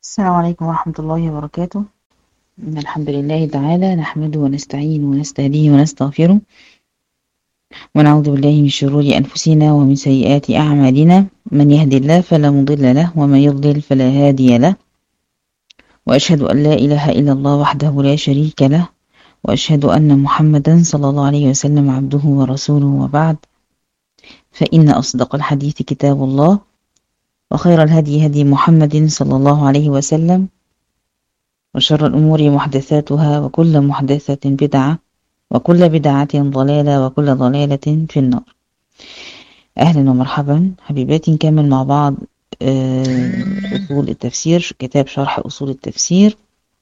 السلام عليكم ورحمة الله وبركاته. إن الحمد لله تعالى نحمده ونستعينه ونستهديه ونستغفره ونعوذ بالله من شرور أنفسنا ومن سيئات أعمالنا، من يهدي الله فلا مضل له ومن يضلل فلا هادي له، وأشهد أن لا إله إلا الله وحده لا شريك له، وأشهد أن محمدا صلى الله عليه وسلم عبده ورسوله، وبعد، فإن أصدق الحديث كتاب الله، وخير الهدي هدي محمد صلى الله عليه وسلم، وشر الأمور محدثاتها، وكل محدثة بدعة، وكل بدعة ضلالة، وكل ضلالة في النار. أهلا ومرحبا حبيباتي، نكمل مع بعض أصول التفسير، كتاب شرح أصول التفسير.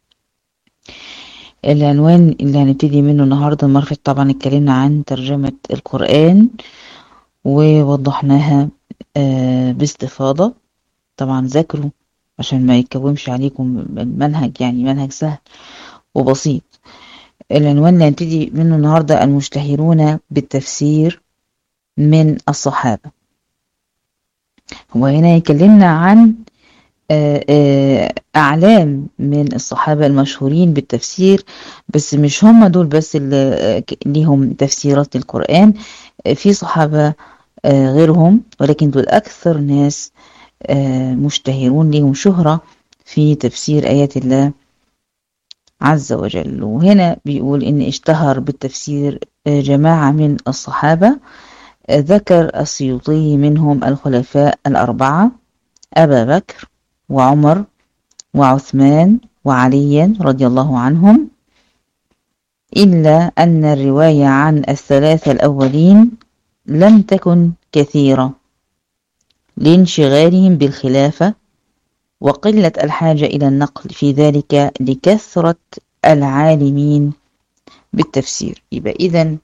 العنوان اللي هنبتدي منه النهاردة، المرة طبعا اتكلمنا عن ترجمة القرآن ووضحناها باستفاضة. طبعا ذاكروا عشان ما يتكومش عليكم المنهج، يعني منهج سهل وبسيط. العنوان اللي هنبتدي منه النهاردة، المشتهرون بالتفسير من الصحابة. وهنا يكلمنا عن أعلام من الصحابة المشهورين بالتفسير، بس مش هم دول بس اللي ليهم تفسيرات القرآن، في صحابة غيرهم، ولكن دول أكثر ناس مشتهرون، ليهم شهرة في تفسير آيات الله عز وجل. وهنا بيقول إن اشتهر بالتفسير جماعة من الصحابة، ذكر السيوطي منهم الخلفاء الأربعة: أبا بكر وعمر وعثمان وعلي رضي الله عنهم، إلا أن الرواية عن الثلاثة الأولين لم تكن كثيرة لانشغالهم بالخلافة وقلة الحاجة إلى النقل في ذلك لكثرة العالمين بالتفسير. يبقى إذن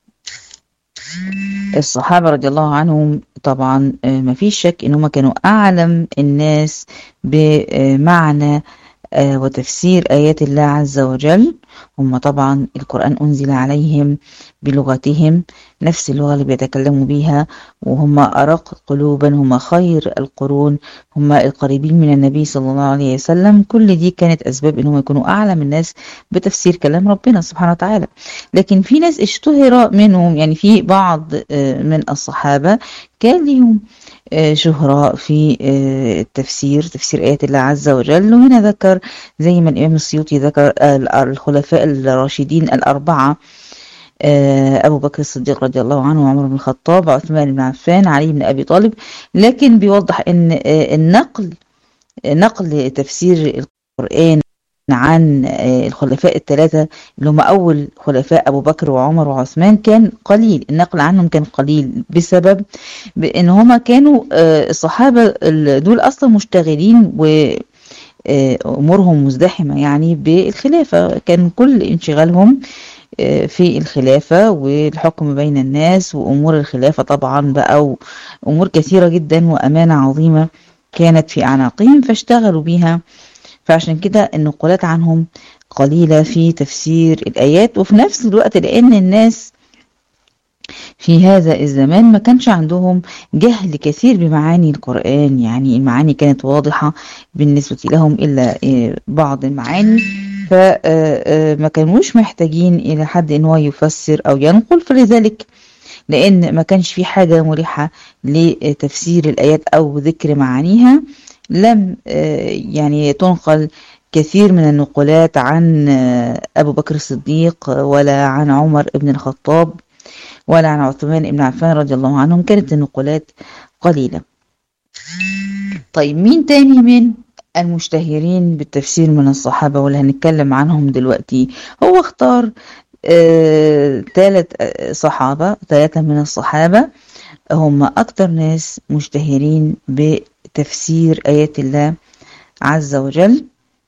الصحابة رضي الله عنهم طبعا ما فيش شك إنهم كانوا أعلم الناس بمعنى وتفسير آيات الله عز وجل. هم طبعا القرآن أنزل عليهم بلغتهم، نفس اللغة اللي بيتكلموا بيها، وهم أرق قلوبا، هم خير القرون، هم القريبين من النبي صلى الله عليه وسلم. كل دي كانت أسباب إنهم يكونوا أعلم الناس بتفسير كلام ربنا سبحانه وتعالى. لكن في ناس اشتهر منهم، يعني في بعض من الصحابة كان لهم شهرة في تفسير آيات الله عز وجل. وهنا ذكر زي ما الإمام السيوطي ذكر الخلفاء الراشدين الأربعة: أبو بكر الصديق رضي الله عنه، وعمر بن الخطاب، عثمان بن عفان، علي بن أبي طالب. لكن بيوضح أن نقل تفسير القرآن عن الخلفاء الثلاثة اللي هم أول خلفاء أبو بكر وعمر وعثمان كان قليل، النقل عنهم كان قليل بسبب بأن هما كانوا الصحابة دول أصلا مشتغلين وأمورهم مزدحمة يعني بالخلافة، كان كل انشغالهم في الخلافة والحكم بين الناس وأمور الخلافة طبعا بقى، وأمور كثيرة جدا وأمانة عظيمة كانت في أعناقهم فاشتغلوا بيها. فعشان كده النقولات عنهم قليلة في تفسير الآيات. وفي نفس الوقت لأن الناس في هذا الزمان ما كانش عندهم جهل كثير بمعاني القرآن، يعني المعاني كانت واضحة بالنسبة لهم إلا بعض المعاني، فما كانوش محتاجين إلى حد إن هو يفسر أو ينقل. فلذلك لأن ما كانش في حاجة مريحة لتفسير الآيات أو ذكر معانيها، لم يعني تنقل كثير من النقولات عن أبو بكر الصديق، ولا عن عمر بن الخطاب، ولا عن عثمان بن عفان رضي الله عنهم، كانت النقولات قليلة. طيب مين تاني من المشتهرين بالتفسير من الصحابة واللي هنتكلم عنهم دلوقتي؟ هو اختار ثلاثة من الصحابة هم أكتر ناس مشتهرين بتفسير آيات الله عز وجل: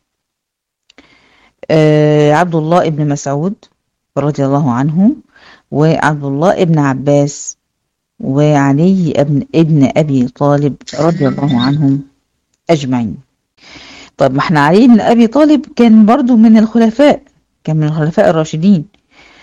عبد الله بن مسعود رضي الله عنه، وعبد الله بن عباس، وعلي ابن أبي طالب رضي الله عنهم أجمعين. طب ما احنا علي بن أبي طالب كان برضو من الخلفاء، كان من الخلفاء الراشدين،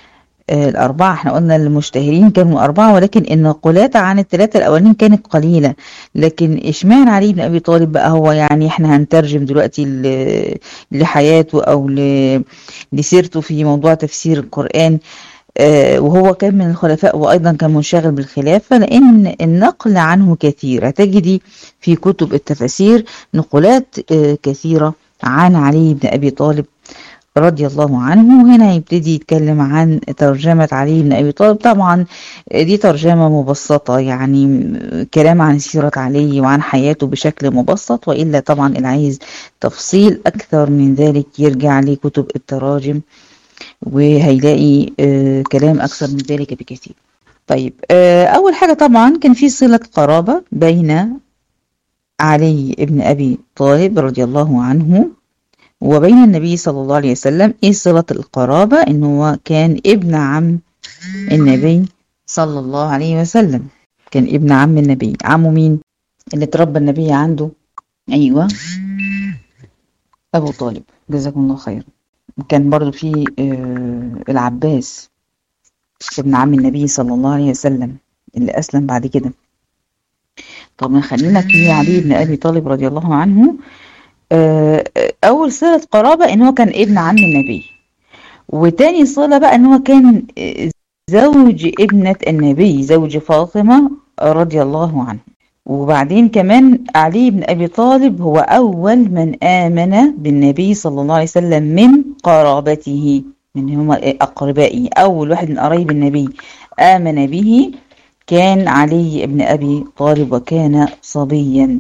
الأربعة. احنا قلنا المشتهرين كانوا أربعة، ولكن النقولات عن الثلاثة الأولين كانت قليلة. لكن اشمعنى علي بن أبي طالب بقى هو، يعني احنا هنترجم دلوقتي لحياته أو لسيرته في موضوع تفسير القرآن. وهو كان من الخلفاء وأيضا كان منشغل بالخلافة، لأن النقل عنه كثير. هتجدي في كتب التفاسير نقولات كثيرة عن علي بن أبي طالب رضي الله عنه. وهنا يبتدي يتكلم عن ترجمة علي بن أبي طالب. طبعا دي ترجمة مبسطة، يعني كلام عن سيرة علي وعن حياته بشكل مبسط، وإلا طبعا اللي عايز تفصيل أكثر من ذلك يرجع لكتب التراجم وهيلاقي كلام أكثر من ذلك بكثير. طيب، أول حاجة طبعا كان في صلة قرابة بين علي بن أبي طالب رضي الله عنه وبين النبي صلى الله عليه وسلم. ايه صلة القرابة؟ ان هو كان ابن عم النبي صلى الله عليه وسلم. كان ابن عم النبي. عمه مين اللي تربى النبي عنده؟ ايوه، ابو طالب، جزاكم الله خير. كان برضو في العباس ابن عم النبي صلى الله عليه وسلم اللي اسلم بعد كده. طب خلينا في علي بن ابي طالب رضي الله عنه. اول صلة قرابة ان هو كان ابن عم النبي، وتاني صلة بقى ان هو كان زوج ابنة النبي، زوج فاطمة رضي الله عنه. وبعدين كمان علي بن ابي طالب هو اول من امن بالنبي صلى الله عليه وسلم من قرابته، من هم اقربائه. اول واحد من قرايب النبي امن به كان علي بن ابي طالب، وكان صبيا.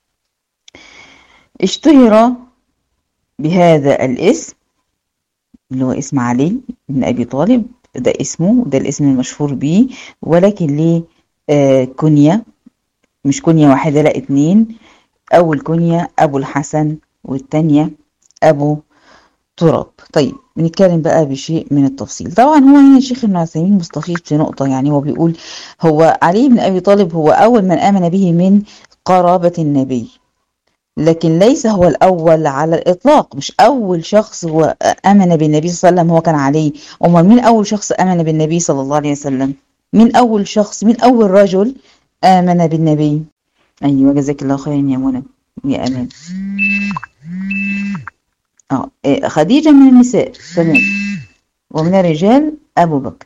اشتهر بهذا الاسم اللي هو اسم علي بن أبي طالب، ده اسمه، ده الاسم المشهور به. ولكن ليه كنية، مش كنية واحدة، لا اتنين. أول كنية أبو الحسن، والتانية أبو تراب. طيب بنتكلم بقى بشيء من التفصيل. طبعا هو هنا الشيخ ابن عثيمين مستفيض في نقطة، يعني هو بيقول هو علي بن أبي طالب هو أول من آمن به من قرابة النبي، لكن ليس هو الأول على الإطلاق. مش أول شخص هو آمن بالنبي صلى الله عليه وسلم هو كان علي. أمال مين أول شخص آمن بالنبي صلى الله عليه وسلم؟ مين أول شخص، مين أول رجل آمن بالنبي؟ أيوة، جزاك الله خيرا يا منى يا أمان. خديجة من النساء، تمام. ومن الرجال أبو بكر.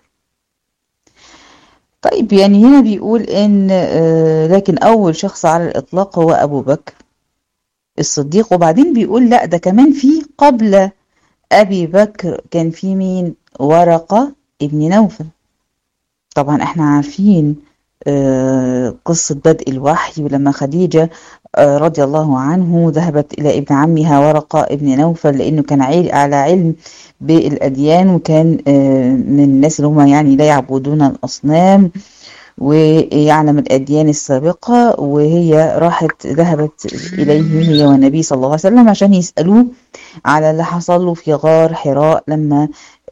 طيب يعني هنا بيقول إن لكن أول شخص على الإطلاق هو أبو بكر الصديق. وبعدين بيقول لا، ده كمان في قبل أبي بكر كان في مين؟ ورقة ابن نوفل. طبعا احنا عارفين قصة بدء الوحي، ولما خديجة رضي الله عنه ذهبت إلى ابن عمها ورقة ابن نوفل، لأنه كان على علم بالأديان، وكان من الناس اللي هم يعني لا يعبدون الأصنام ويعلم الأديان السابقة. وهي ذهبت إليه هي والنبي صلى الله عليه وسلم عشان يسألوه على اللي حصل له في غار حراء لما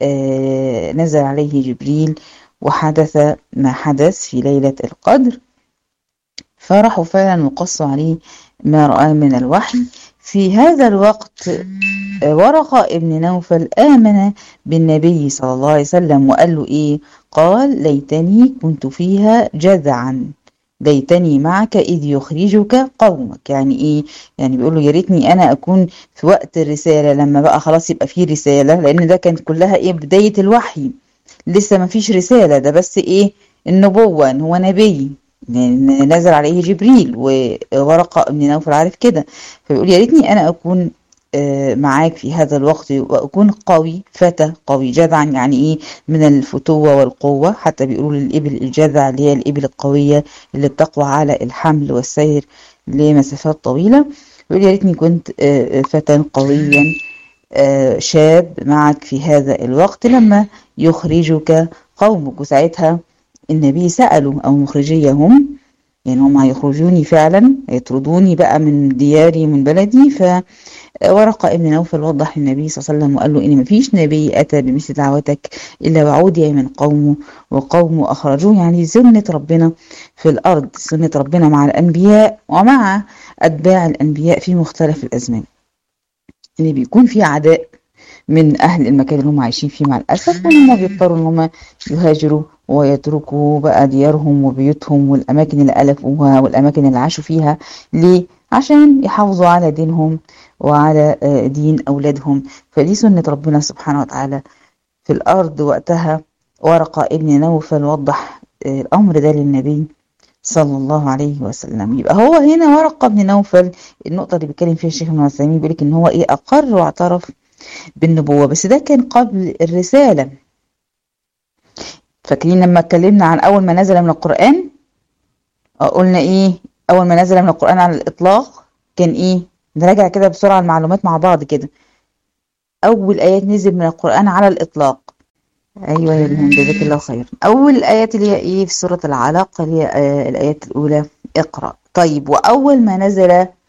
نزل عليه جبريل وحدث ما حدث في ليلة القدر. فرحوا فعلا وقصوا عليه ما رأى من الوحي. في هذا الوقت ورقة ابن نوفل آمن بالنبي صلى الله عليه وسلم، وقال له إيه؟ قال ليتني كنت فيها جذعا، ليتني معك إذ يخرجك قومك. يعني إيه؟ يعني بيقول له يا ريتني أنا أكون في وقت الرسالة، لما بقى خلاص يبقى فيه رسالة، لأن ده كانت كلها إيه؟ بداية الوحي، لسه ما فيش رسالة، ده بس إيه؟ النبوة، إن هو نبي نزل عليه جبريل، وورقة ابن نوفل عارف كده. فبيقول يا ريتني أنا أكون معاك في هذا الوقت، وأكون قوي، فتى قوي. جذعا يعني إيه؟ من الفتوة والقوة. حتى بيقولوا للإبل الجذع اللي هي الإبل القوية اللي بتقوى على الحمل والسير لمسافات طويلة. بيقول يا ريتني كنت فتى قويا شاب معك في هذا الوقت لما يخرجك قومك. وساعتها النبي سألوا أو مخرجيهم، يعني هم هيخرجوني فعلا، يطردوني بقى من دياري من بلدي. فورقة ابن نوفل وضح للنبي صلى الله عليه وسلم وقال له إن مفيش نبي أتى بمثل دعوتك إلا وعودي من قومه وقومه أخرجوه. يعني سنة ربنا في الأرض، سنة ربنا مع الأنبياء ومع أتباع الأنبياء في مختلف الأزمان، إن بيكون في عداء من أهل المكان اللي هم عايشين فيه مع الأسف، وإن هم بيضطروا إن هم يهاجروا ويتركوا بقى ديارهم وبيوتهم والأماكن اللي ألفوها والأماكن اللي عاشوا فيها. ليه؟ عشان يحافظوا على دينهم وعلى دين أولادهم. فدي سنة ربنا سبحانه وتعالى في الأرض وقتها. ورقة ابن نوفل وضح الأمر ده للنبي صلى الله عليه وسلم. يبقى هو هنا ورقة بن نوفل، النقطة اللي بيتكلم فيها الشيخ ابن عثيمين بيقول لك إن هو إيه، أقر واعترف بالنبوة، بس ده كان قبل الرسالة. فاكرين لما اتكلمنا عن أول ما نزل من القرآن، قلنا إيه؟ أول ما نزل من القرآن على الإطلاق كان إيه؟ نراجع كده بسرعة المعلومات مع بعض كده. أول آيات نزل من القرآن على الإطلاق، أيوة يا ريهام جزاك الله خير. أول الآيات اللي هي إيه في سورة العلق، اللي هي الآيات الأولى اقرأ. طيب، وأول ما نزل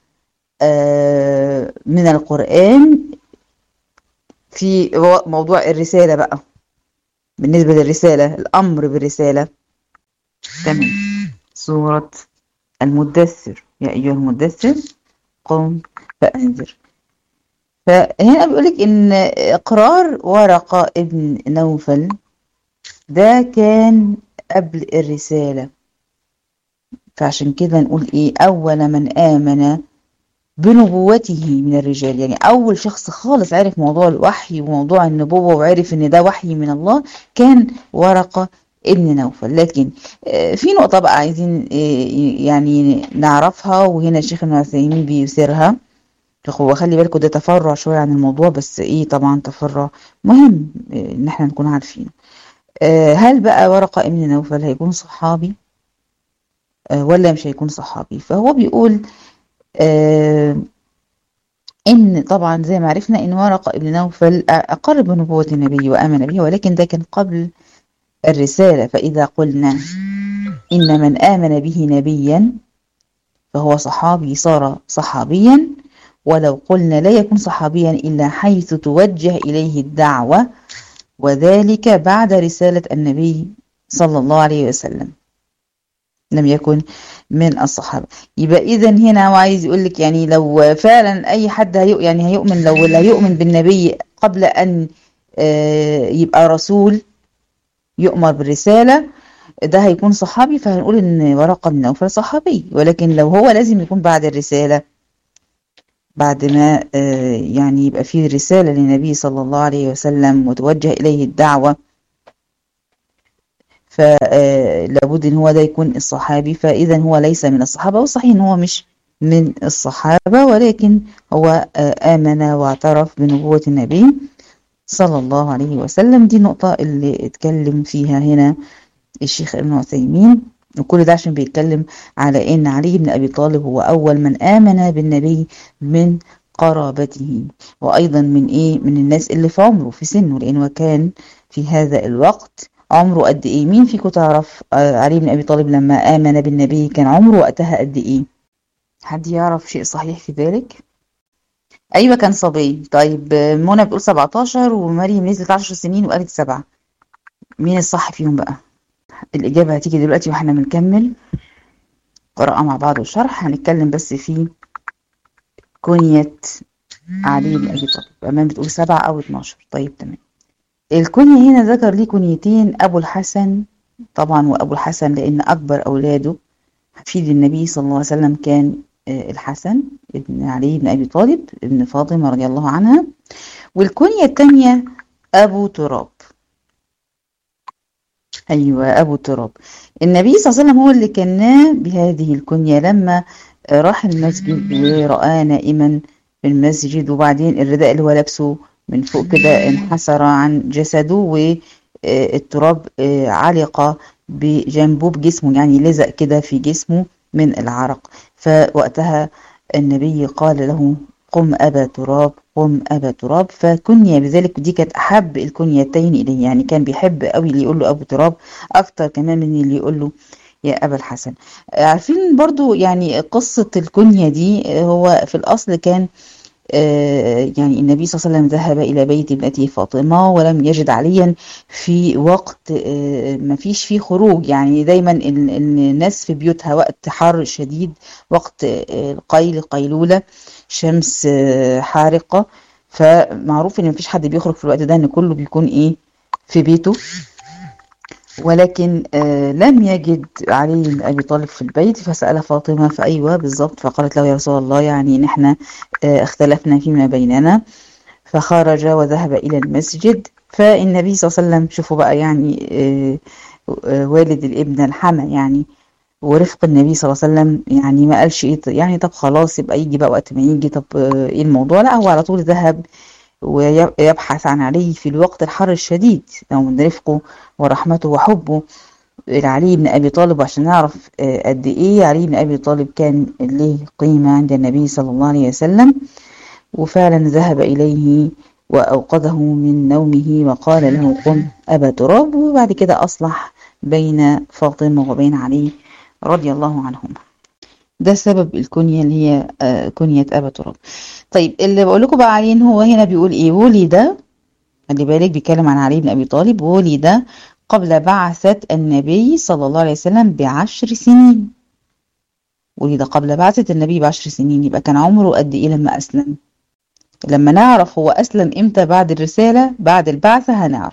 من القرآن في موضوع الرسالة بقى، بالنسبة للرسالة، الأمر بالرسالة، تمام، سورة المدثر، يا أيها المدثر قم فأنذر. فهنا بيقولك إن إقرار ورقة ابن نوفل ده كان قبل الرسالة. فعشان كده نقول إيه، أول من آمن بنبوته من الرجال، يعني أول شخص خالص عرف موضوع الوحي وموضوع النبوة وعرف إن ده وحي من الله كان ورقة ابن نوفل. لكن في نقطة بقى عايزين يعني نعرفها، وهنا الشيخ ابن عثيمين بيثيرها. هو خلي بالكم ده تفرع شوية عن الموضوع، بس إيه طبعا تفرع مهم إن احنا نكون عارفينه. هل بقى ورقة ابن نوفل هيكون صحابي ولا مش هيكون صحابي؟ فهو بيقول إن طبعا زي ما عرفنا إن ورقة ابن نوفل أقر بنبوة النبي وآمن به، ولكن ده كان قبل الرسالة. فإذا قلنا إن من آمن به نبيا فهو صحابي صار صحابيا، ولو قلنا لا يكون صحابيا إلا حيث توجه إليه الدعوة، وذلك بعد رسالة النبي صلى الله عليه وسلم، لم يكن من الصحابة. يبقى إذا هنا هو عايز يقول لك يعني لو فعلا أي حد يعني هيؤمن، لو اللي هيؤمن بالنبي قبل أن يبقى رسول يؤمر بالرسالة، ده هيكون صحابي، فهنقول إن ورقة بن نوفل صحابي. ولكن لو هو لازم يكون بعد الرسالة، بعد ما يعني يبقى فيه رسالة للنبي صلى الله عليه وسلم وتوجه إليه الدعوة، فلابد ان هو ده يكون الصحابي. فاذا هو ليس من الصحابة، والصحيح ان هو مش من الصحابة، ولكن هو آمن واعترف بنبوة النبي صلى الله عليه وسلم. دي النقطة اللي اتكلم فيها هنا الشيخ ابن عثيمين، وكل ده عشان بيتكلم على ان علي بن ابي طالب هو اول من آمن بالنبي من قرابته، وايضا من ايه، من الناس اللي في عمره في سنه، لانه كان في هذا الوقت عمره قد ايه؟ مين فيكم تعرف علي بن ابي طالب لما آمن بالنبي كان عمره وقتها قد ايه؟ حد يعرف شيء صحيح في ذلك؟ ايوه كان صبي. طيب منى بتقول 17، ومريم نزلت 10 سنين وقالت 7. مين الصح فيهم بقى؟ الإجابة هتيجي دلوقتي واحنا بنكمل قراءة مع بعض وشرح. هنتكلم بس في كنية علي بن أبي طالب. أمام بتقول 7 أو 12. طيب تمام. الكنية هنا ذكر ليه كنيتين، أبو الحسن طبعا، وأبو الحسن لأن أكبر أولاده حفيد النبي صلى الله عليه وسلم كان الحسن ابن علي بن أبي طالب ابن فاطمة رضي الله عنها. والكنية الثانية أبو تراب. أيوة أبو تراب. النبي صلى الله عليه وسلم هو اللي كناه بهذه الكنية لما راح المسجد ورآه نائما في المسجد، وبعدين الرداء اللي هو لابسه من فوق كده انحسر عن جسده، والتراب علق بجنبه بجسمه، يعني لزق كده في جسمه من العرق. فوقتها النبي قال له قم أبا تراب، قم أبا تراب، فكنية بذلك. دي كانت أحب الكنيتين إليه، يعني كان بيحب قوي اللي يقول له أبو تراب أكتر كمان من اللي يقول له يا أبا الحسن. عارفين برضو يعني قصة الكنية دي، هو في الأصل كان يعني النبي صلى الله عليه وسلم ذهب إلى بيت ابنته فاطمة ولم يجد عليا في وقت ما فيش فيه خروج. يعني دايما الناس في بيوتها وقت حر شديد، وقت القيلولة، شمس حارقة، فمعروف ان مفيش حد بيخرج في الوقت ده، ان كله بيكون ايه في بيته. ولكن لم يجد علي بن ابي طالب في البيت، فسأل فاطمة فايوه بالظبط، فقالت له يا رسول الله يعني نحن اختلفنا فيما بيننا. فخرج وذهب الى المسجد، فالنبي صلى الله عليه وسلم، شوفوا بقى يعني والد الابن الحمى يعني، ورفق النبي صلى الله عليه وسلم، يعني ما قالش ايه يعني طب خلاص يبقى يجي بقى وقت ما يجي، طب ايه الموضوع، لا هو على طول ذهب ويبحث عن علي في الوقت الحر الشديد، لو من رفقه ورحمته وحبه لعلي بن أبي طالب. عشان نعرف قد ايه علي بن أبي طالب كان له قيمة عند النبي صلى الله عليه وسلم. وفعلا ذهب إليه وأوقظه من نومه وقال له قم أبا تراب، وبعد كده أصلح بين فاطمة وبين علي رضي الله عنهما. ده سبب الكنية اللي هي كنية أبا تراب. طيب اللي بقول لكم بقى عليه، ان هو هنا بيقول ايه، ولد، خلي بالك بيتكلم عن علي بن ابي طالب، ولد قبل بعثة النبي صلى الله عليه وسلم ب10 سنين. ولد قبل بعثة النبي ب10 سنين، يبقى كان عمره قد ايه لما اسلم؟ لما نعرف هو اسلم امتى بعد الرسالة بعد البعثة هنعرف،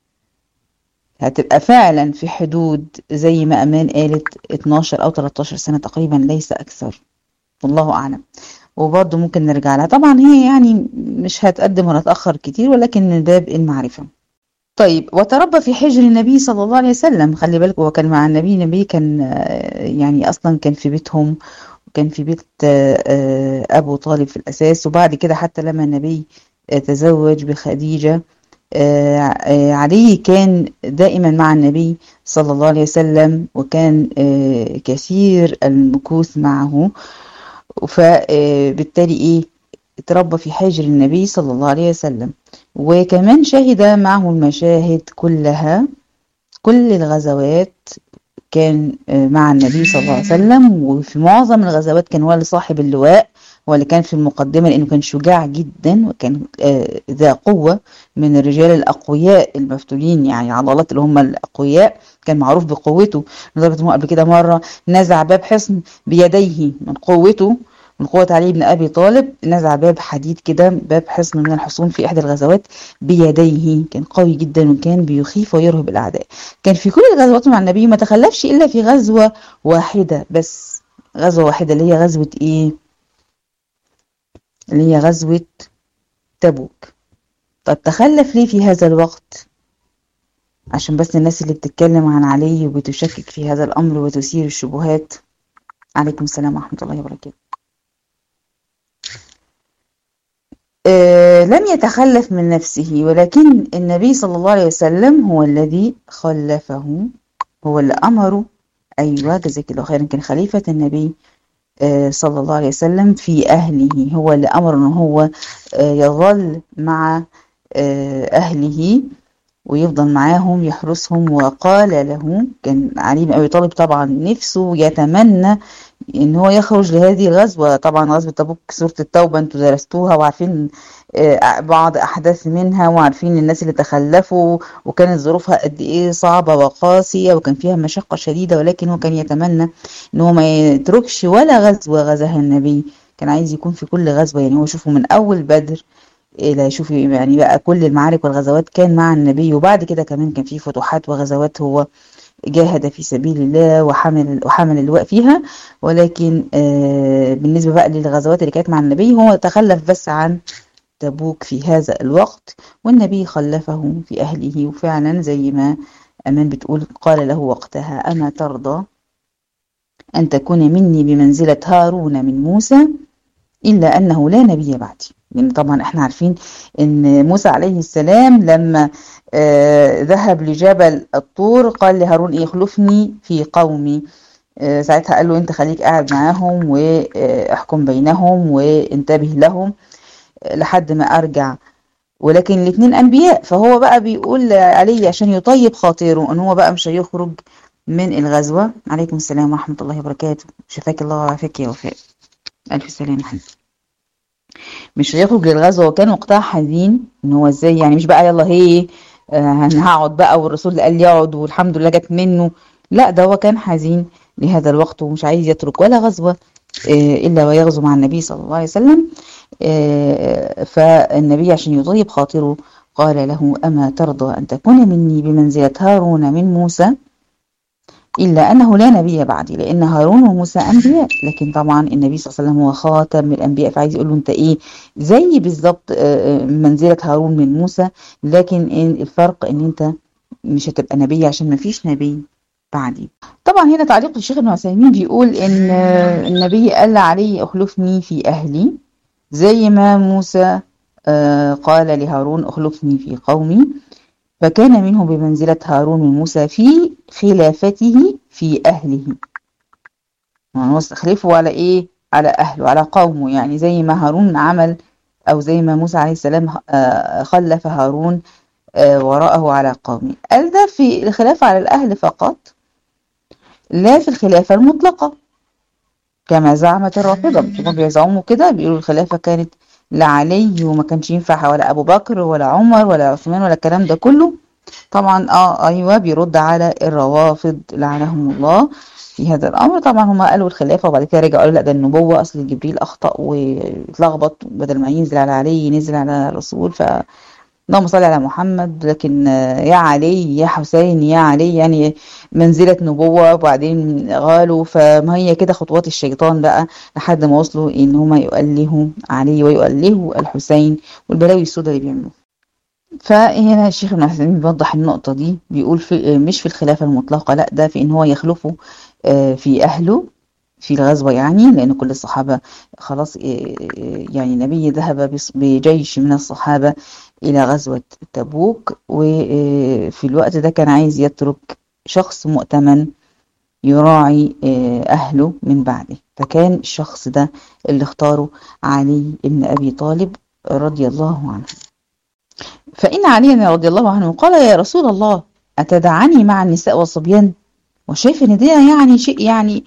هتبقى فعلا في حدود زي ما امان قالت 12 او 13 سنة تقريبا، ليس اكثر، والله اعلم. وبرضه ممكن نرجع لها طبعا، هي يعني مش هتقدم ولا تأخر كتير، ولكن من باب المعرفة. طيب وتربى في حجر النبي صلى الله عليه وسلم، خلي بالك هو كان مع النبي كان يعني أصلا كان في بيتهم، وكان في بيت أبو طالب في الأساس. وبعد كده حتى لما النبي تزوج بخديجة، علي كان دائما مع النبي صلى الله عليه وسلم، وكان كثير المكوث معه. فبالتالي ايه، اتربى في حجر النبي صلى الله عليه وسلم، وكمان شهد معه المشاهد كلها، كل الغزوات كان مع النبي صلى الله عليه وسلم. وفي معظم الغزوات كان هو اللي صاحب اللواء، هو اللي كان في المقدمة، لأنه كان شجاع جدا، وكان ذا قوة من الرجال الأقوياء المفتولين، يعني عضلات اللي هم الأقوياء، كان معروف بقوته، لدرجة أنه قبل كده مرة نزع باب حصن بيديه من قوته، من قوة علي بن أبي طالب، نزع باب حديد كده، باب حصن من الحصون في إحدى الغزوات بيديه. كان قوي جدا، وكان بيخيف ويرهب الأعداء. كان في كل الغزوات مع النبي، ما تخلفش إلا في غزوة واحدة بس، غزوة واحدة اللي هي غزوة إيه؟ اللي هي غزوة تبوك. طب تخلف ليه في هذا الوقت؟ عشان بس الناس اللي بتتكلم عن علي وبتشكك في هذا الأمر وتثير الشبهات. عليكم السلام ورحمة الله وبركاته. لم يتخلف من نفسه، ولكن النبي صلى الله عليه وسلم هو الذي خلفه، هو اللي أمره. أيوة جزاك الله خيرا. كان خليفة النبي صلى الله عليه وسلم في أهله، هو اللي أمر أنه هو يظل مع أهله ويفضل معاهم يحرسهم. وقال له، كان علي بن أبي طالب طبعا نفسه يتمنى ان هو يخرج لهذه الغزوة. طبعا غزوة تبوك سورة التوبة انتوا درستوها وعارفين بعض احداث منها، وعارفين الناس اللي تخلفوا وكانت ظروفها قد ايه صعبة وقاسية، وكان فيها مشقة شديدة، ولكن هو كان يتمنى ان هو ما يتركش ولا غزوة غزاها النبي، كان عايز يكون في كل غزوة. يعني هو شوفوا من اول بدر الى شوفوا يعني بقى كل المعارك والغزوات كان مع النبي، وبعد كده كمان كان في فتوحات وغزوات هو جاهد في سبيل الله وحمل اللواء فيها. ولكن بالنسبة بقى للغزوات اللي كانت مع النبي، هو تخلف بس عن تبوك في هذا الوقت، والنبي خلفه في أهله. وفعلا زي ما أمان بتقول، قال له وقتها أما ترضى أن تكون مني بمنزلة هارون من موسى إلا أنه لا نبي بعدي. يعني طبعا احنا عارفين ان موسى عليه السلام لما ذهب لجبل الطور قال لهارون يخلفني في قومي، ساعتها قال له انت خليك قاعد معاهم واحكم بينهم وانتبه لهم لحد ما ارجع. ولكن الاثنين انبياء، فهو بقى بيقول علي عشان يطيب خاطره ان هو بقى مش هيخرج من الغزوة. عليكم السلام ورحمة الله وبركاته. شفاك الله وعافاك يا وفاء، الف سلامة حبيبي. مش هيخرج للغزوة، وكان وقتها حزين ان هو ازاي يعني، مش بقى يلا هي انا هقعد بقى والرسول قال لي يقعد والحمد لله جت منه، لا ده هو كان حزين لهذا الوقت ومش عايز يترك ولا غزوة الا ويغزو مع النبي صلى الله عليه وسلم. فالنبي عشان يطيب خاطره قال له: أما ترضى أن تكون مني بمنزلة هارون من موسى؟ إلا أنه لا نبي بعدي، لأن هارون وموسى أنبياء، لكن طبعا النبي صلى الله عليه وسلم هو خاتم الأنبياء، فعايز يقول له أنت إيه زي بالظبط منزلة هارون من موسى، لكن الفرق إن أنت مش هتبقى نبي عشان ما فيش نبي بعدي. طبعا هنا تعليق الشيخ ابن عثيمين بيقول إن النبي قال علي أخلفني في أهلي، زي ما موسى قال لهارون أخلفني في قومي، فكان منه بمنزلة هارون من موسى في خلافته في أهله. هو استخلفه على إيه؟ على أهله، على قومه، يعني زي ما هارون عمل، أو زي ما موسى عليه السلام خلف هارون وراءه على قومه. قال ده في الخلافة على الأهل فقط، لا في الخلافة المطلقة كما زعمت الرافضة. هم بيزعموا كده، بيقولوا الخلافة كانت لعلي وما كانش ينفع ولا أبو بكر ولا عمر ولا عثمان ولا الكلام ده كله. طبعا ايوه، بيرد على الروافض لعنهم الله في هذا الامر. طبعا هم قالوا الخلافه، وبعد كده رجعوا قالوا لا ده النبوه، اصل جبريل اخطا واتلخبط، بدل ما ينزل على علي نزل على الرسول، ف اللهم صل على محمد. لكن يا علي يا حسين يا علي، يعني منزله نبوه، وبعدين غالوا، فما هي كده خطوات الشيطان بقى لحد ما وصلوا ان هم يؤلهوا علي ويؤلهوا الحسين، والبلاوي السوداء اللي بيعملوها. فهنا الشيخ ابن عثيمين بيوضح النقطة دي، بيقول في مش في الخلافة المطلقة، لا ده في ان هو يخلفه في أهله في الغزوة، يعني لأن كل الصحابة خلاص، يعني النبي ذهب بجيش من الصحابة إلى غزوة تبوك، وفي الوقت ده كان عايز يترك شخص مؤتمن يراعي أهله من بعده، فكان الشخص ده اللي اختاره علي بن أبي طالب رضي الله عنه. فإن علي رضي الله عنه قال: يا رسول الله، أتدعني مع النساء والصبيان؟ وشايف ان ده يعني شيء يعني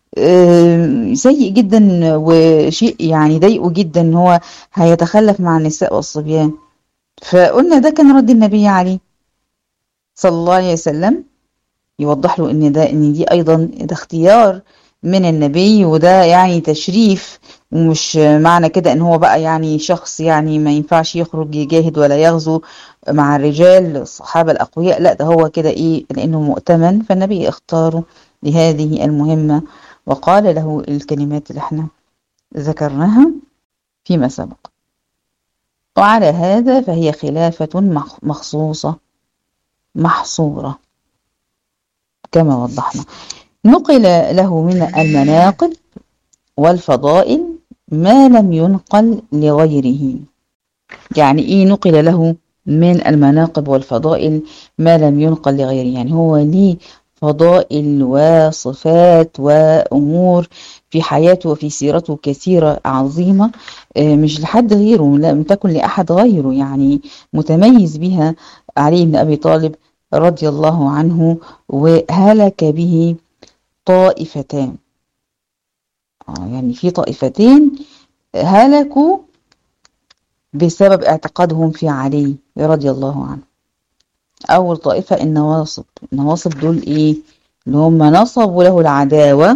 سيء جدا، وشيء يعني ضايقه جدا ان هو هيتخلف مع النساء والصبيان. فقلنا ده كان رد النبي عليه صلى الله عليه وسلم، يوضح له ان دي ايضا ده اختيار من النبي، وده يعني تشريف، ومش معنى كده ان هو بقى يعني شخص يعني ما ينفعش يخرج يجاهد ولا يغزو مع الرجال الصحابة الأقوياء، لا ده هو كده ايه، لأنه مؤتمن، فالنبي اختاره لهذه المهمة، وقال له الكلمات اللي احنا ذكرناها فيما سبق. وعلى هذا فهي خلافة مخصوصة محصورة كما وضحنا. نقل له من المناقب والفضائل ما لم ينقل لغيره. يعني ايه نقل له من المناقب والفضائل ما لم ينقل لغيره؟ يعني هو ليه فضائل وصفات وأمور في حياته وفي سيرته كثيرة عظيمة، مش لحد غيره، لم تكن لأحد غيره، يعني متميز بها علي بن أبي طالب رضي الله عنه. وهلك به طائفتان، يعني في طائفتين هلكوا بسبب اعتقادهم في علي رضي الله عنه. أول طائفة النواصب. النواصب دول إيه؟ اللي هم نصبوا له العداوة،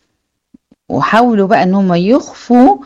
وحاولوا بقى إن هم يخفوا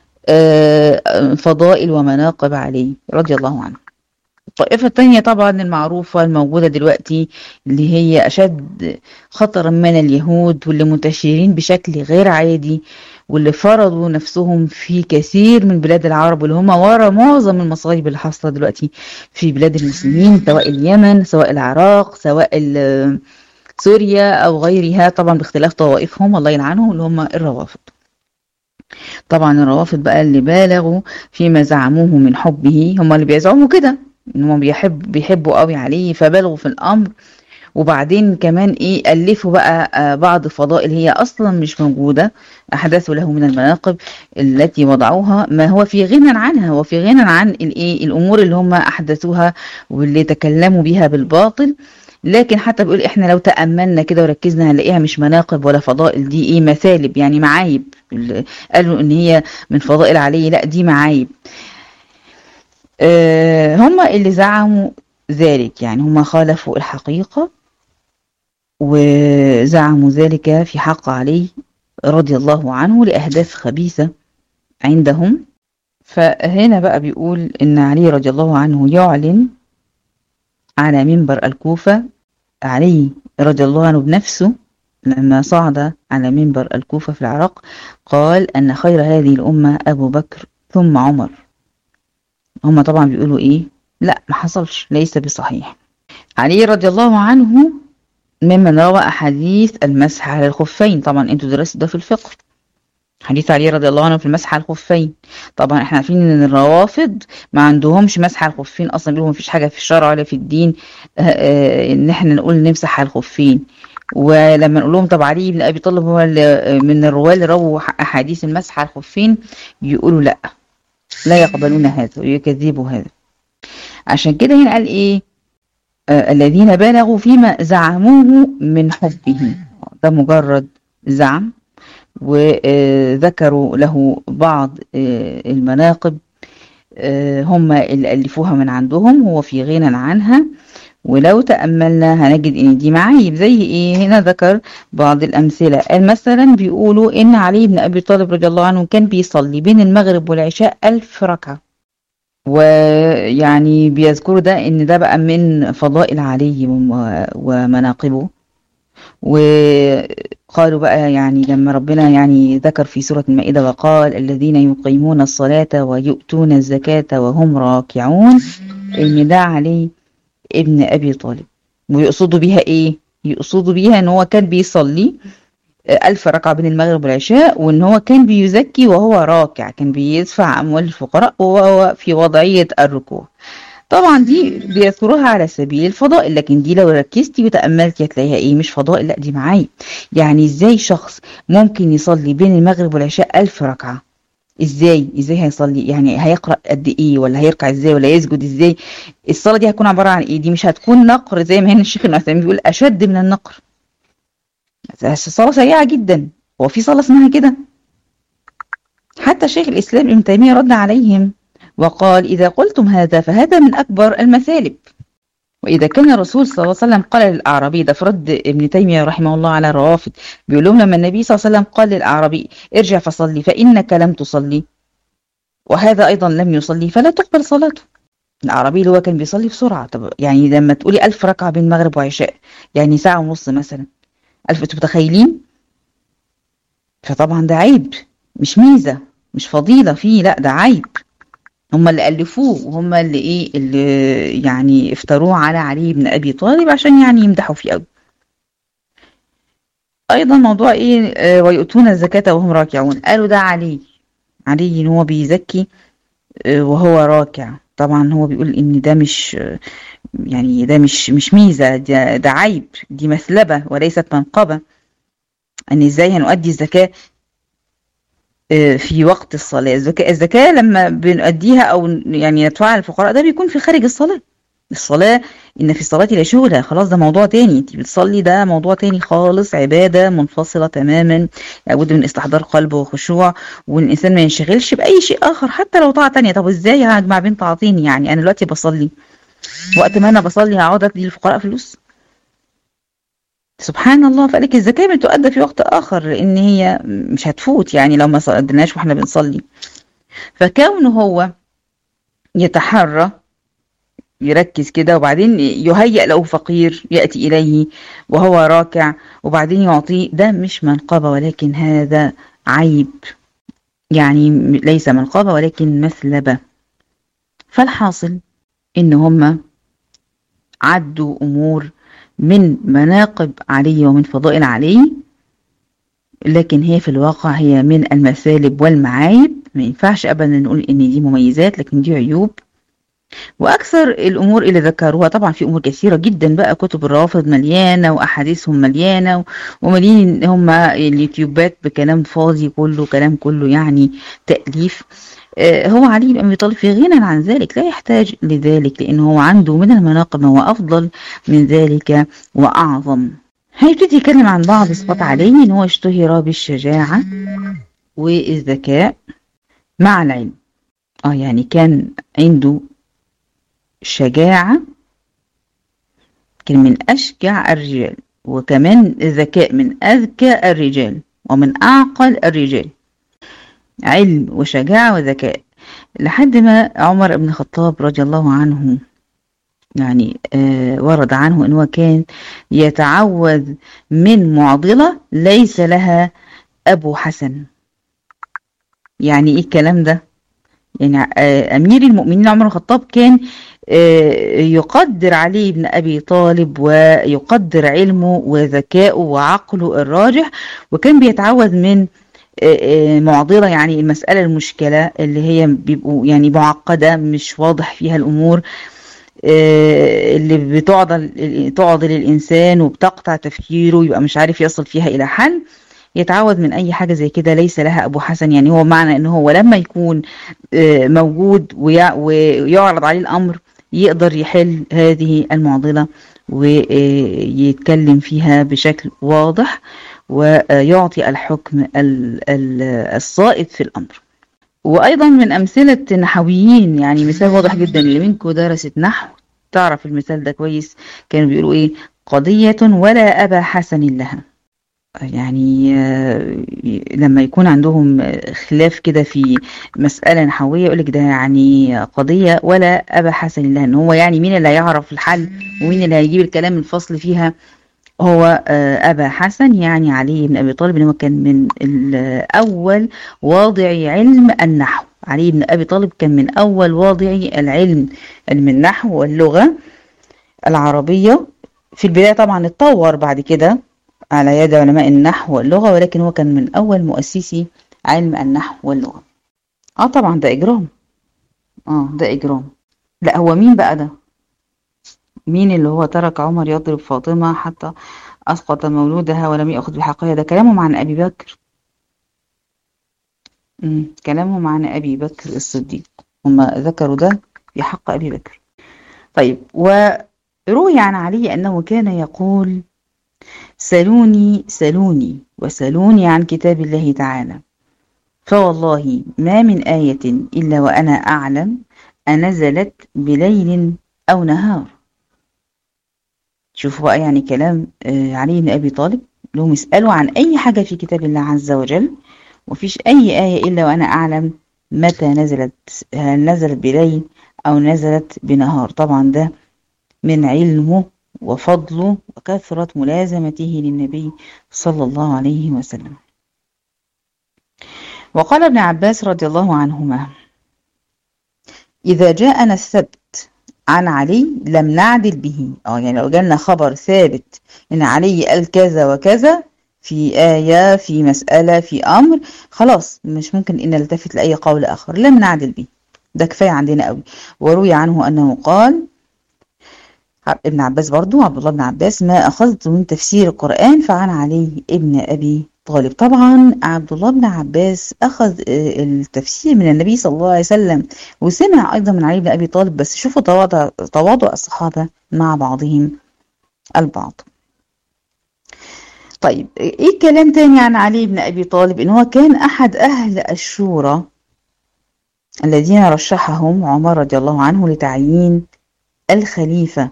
فضائل ومناقب علي رضي الله عنه. الطائفة الثانية طبعا المعروفة الموجودة دلوقتي، اللي هي أشد خطرا من اليهود، واللي منتشرين بشكل غير عادي، واللي فرضوا نفسهم في كثير من بلاد العرب، واللي هم ورا معظم المصايب اللي حاصلة دلوقتي في بلاد المسلمين، سواء اليمن سواء العراق سواء سوريا أو غيرها، طبعا باختلاف طوائفهم الله يلعنهم، اللي هم الروافض. طبعا الروافض بقى اللي بالغوا فيما زعموه من حبه، هم اللي بيزعموا كده ان هم بيحبوا قوي عليه، فبالغوا في الامر. وبعدين كمان ايه، الفوا بقى بعض فضائل هي اصلا مش موجوده، احدثوا له من المناقب التي وضعوها ما هو في غنى عنها، وفي غنى عن الايه الامور اللي هم احدثوها واللي تكلموا بها بالباطل. لكن حتى بيقول احنا لو تأملنا كده وركزنا هنلاقيها مش مناقب ولا فضائل، دي ايه مثالب، يعني معايب. قالوا ان هي من فضائل علي، لا دي معايب. هم اللي زعموا ذلك، يعني هم خالفوا الحقيقة وزعموا ذلك في حق علي رضي الله عنه لأهداف خبيثة عندهم. فهنا بقى بيقول إن علي رضي الله عنه يعلن على منبر الكوفة. علي رضي الله عنه بنفسه لما صعد على منبر الكوفة في العراق قال أن خير هذه الأمة أبو بكر ثم عمر. هما طبعا بيقولوا إيه؟ لا، ما حصلش، ليس بصحيح. علي رضي الله عنه ممن روى أحاديث المسح على الخفين. طبعا انتوا درستوا ده في الفقه، حديث علي رضي الله عنه في المسح على الخفين. طبعا احنا عارفين ان الروافض ما عندهمش مسح على الخفين اصلا، بيقولوا ما فيش حاجه في الشرع ولا في الدين ان احنا نقول نمسح على الخفين. ولما نقول لهم طب علي بن ابي طالب هو من الرواه اللي رووا احاديث المسح على الخفين، يقولوا لا، لا يقبلون هذا ويكذبوا هذا. عشان كده هنا قال ايه؟ الذين بالغوا فيما زعموه من حبه. ده مجرد زعم، وذكروا له بعض المناقب هم اللي ألفوها من عندهم، هو في غنى عنها. ولو تأملنا هنجد ان دي معايب. زي ايه؟ هنا ذكر بعض الأمثلة. مثلا بيقولوا ان علي بن أبي طالب رضي الله عنه كان بيصلي بين المغرب والعشاء 1000 ركعة، ويعني بيذكروا ده ان ده بقى من فضائل علي ومناقبه. وقالوا بقى يعني لما ربنا يعني ذكر في سورة المائدة وقال الذين يقيمون الصلاة ويؤتون الزكاة وهم راكعون، ان ده علي ابن أبي طالب. ويقصدوا بيها ايه؟ يقصدوا بيها ان هو كان بيصلي 1000 ركعة بين المغرب والعشاء، وان هو كان بيزكي وهو راكع، كان بيدفع أموال الفقراء وهو في وضعية الركوع. طبعا دي بيذكروها على سبيل الفضائل، لكن دي لو ركزتي وتأملتي هتلاقيها ايه؟ مش فضائل، لا دي معايا. يعني ازاي شخص ممكن يصلي بين المغرب والعشاء 1000 ركعة؟ ازاي هيصلي؟ يعني هيقرأ قد ايه؟ ولا هيركع ازاي؟ ولا يسجد ازاي؟ الصلاة دي هتكون عبارة عن ايه؟ دي مش هتكون نقر زي ما هنا الشيخ ابن عثيمين بيقول اشد من النقر. الصلاة سريعة جدا، هو في صلاة اسمها كده؟ حتى شيخ الإسلام ابن تيمية رد عليهم وقال إذا قلتم هذا فهذا من أكبر المثالب. وإذا كان الرسول صلى الله عليه وسلم قال للأعرابي، ده في رد ابن تيمية رحمه الله على الروافض، بيقول لهم لما النبي صلى الله عليه وسلم قال للأعرابي ارجع فصلي فإنك لم تصلي، وهذا أيضا لم يصلي، فلا تقبل صلاته. الأعرابي اللي هو كان بيصلي بسرعة. طب يعني لما تقولي 1000 ركعة بين المغرب وعشاء، يعني ساعة ونص مثلا، 1000، انتوا متخيلين؟ فطبعا ده عيب، مش ميزة، مش فضيلة فيه، لا ده عيب. هم اللي ألفوه، وهم اللي ايه اللي يعني افتروه على علي بن أبي طالب عشان يعني يمدحوا فيه قوي. أيضا موضوع ايه ويؤتون الزكاة وهم راكعون، قالوا ده علي ان هو بيزكي وهو راكع. طبعا هو بيقول ان ده مش يعني ده مش ميزة، ده عيب، دي مثلبة وليست منقبة. ان ازاي هنؤدي الزكاة في وقت الصلاة؟ الزكاة لما بنؤديها أو يعني ندفعها للفقراء ده بيكون في خارج الصلاة. إن في الصلاة لا شغل، خلاص ده موضوع تاني. انت بتصلي ده موضوع تاني خالص، عبادة منفصلة تماما، لابد من استحضار قلب وخشوع، والإنسان ما ينشغلش بأي شيء آخر حتى لو طاعة تانية. طب إزاي هجمع بين طاعتين؟ يعني أنا دلوقتي بصلي، وقت ما أنا بصلي هقعد أدي للفقراء فلوس؟ سبحان الله. فقالك الزكاة بتؤدى في وقت آخر، لأن هي مش هتفوت يعني لو ما صدناش واحنا بنصلي. فكونه هو يتحرى يركز كده، وبعدين يهيأ له فقير يأتي إليه وهو راكع وبعدين يعطيه، ده مش منقبة ولكن هذا عيب، يعني ليس منقبة ولكن مثلبة. فالحاصل إن هم عدوا أمور من مناقب علي ومن فضائل علي، لكن هي في الواقع هي من المثالب والمعايب. ما ينفعش أبدا نقول إن دي مميزات، لكن دي عيوب. وأكثر الأمور اللي ذكروها، طبعا في أمور كثيرة جدا بقى، كتب الروافض مليانة وأحاديثهم مليانة، ومليين هم اليوتيوبات بكلام فاضي، كله كلام، كله يعني تأليف. هو علي بن أبي طالب في غنى عن ذلك، لا يحتاج لذلك، لأنه هو عنده من المناقب ما هو أفضل من ذلك وأعظم. هيبتدي يتكلم عن بعض صفات علي، إن هو اشتهر بالشجاعة والذكاء مع العلم. يعني كان عنده شجاعة، كان من أشجع الرجال، وكمان ذكاء من أذكى الرجال ومن أعقل الرجال. علم وشجاعة وذكاء. لحد ما عمر بن الخطاب رضي الله عنه يعني ورد عنه ان هو كان يتعوذ من معضلة ليس لها ابو حسن. يعني ايه الكلام ده؟ يعني امير المؤمنين عمر بن الخطاب كان يقدر علي بن ابي طالب ويقدر علمه وذكائه وعقله الراجح، وكان بيتعوذ من معضلة، يعني المسألة المشكلة اللي هي بيبقوا يعني معقدة مش واضح فيها الأمور، اللي تعضل الإنسان وبتقطع تفكيره، يبقى مش عارف يصل فيها إلى حل. يتعوذ من أي حاجة زي كده ليس لها أبو حسن. يعني هو معنى إن هو لما يكون موجود ويعرض عليه الأمر يقدر يحل هذه المعضلة ويتكلم فيها بشكل واضح ويعطي الحكم الصائب في الأمر. وأيضا من أمثلة نحويين، يعني مثال واضح جدا اللي منكم درست نحو تعرف المثال ده كويس، كانوا بيقولوا إيه؟ قضية ولا أبا حسن لها. يعني لما يكون عندهم خلاف كده في مسألة نحوية يقولك ده يعني قضية ولا أبا حسن لها، إن هو يعني مين اللي هيعرف الحل ومين اللي هيجيب الكلام الفصل فيها؟ هو أبا حسن يعني علي بن أبي طالب، إن هو كان من أول واضعي علم النحو. علي بن أبي طالب كان من أول واضعي العلم، علم النحو واللغة العربية. في البداية طبعا اتطور بعد كده على يد علماء النحو واللغة، ولكن هو كان من أول مؤسسي علم النحو واللغة. طبعا ده إجرام. ده إجرام. لا، هو مين بقى ده؟ مين اللي هو ترك عمر يضرب فاطمة حتى أسقط مولودها ولم يأخذ بحقها؟ ده كلامهم عن أبي بكر. كلامهم عن أبي بكر الصديق، هم ذكروا ده في حق أبي بكر. طيب، وروي عن علي أنه كان يقول: سلوني سلوني وسلوني عن كتاب الله تعالى، فوالله ما من آية إلا وأنا أعلم أنزلت بليل أو نهار. شوفوا بقى يعني كلام علي بن أبي طالب، لهم اسألوا عن أي حاجة في كتاب الله عز وجل وفيش أي آية إلا وأنا أعلم متى نزلت، هل نزلت بليل أو نزلت بنهار. طبعا ده من علمه وفضله وكثرة ملازمته للنبي صلى الله عليه وسلم. وقال ابن عباس رضي الله عنهما: إذا جاءنا الثبت عن علي لم نعدل به. يعني لو جالنا خبر ثابت إن علي قال كذا وكذا في آية في مسألة في أمر، خلاص مش ممكن إن نلتفت لأي قول آخر، لم نعدل به، ده كفاية عندنا قوي. وروي عنه أنه قال، ابن عباس برضو، عبد الله بن عباس: ما أخذت من تفسير القرآن فعن علي ابن أبي طالب. طبعا عبد الله بن عباس أخذ التفسير من النبي صلى الله عليه وسلم وسمع أيضا من علي بن أبي طالب، بس شوفوا تواضع الصحابة مع بعضهم البعض. طيب، ايه كلام تاني عن علي بن أبي طالب؟ إن هو كان أحد أهل الشورى الذين رشحهم عمر رضي الله عنه لتعيين الخليفة،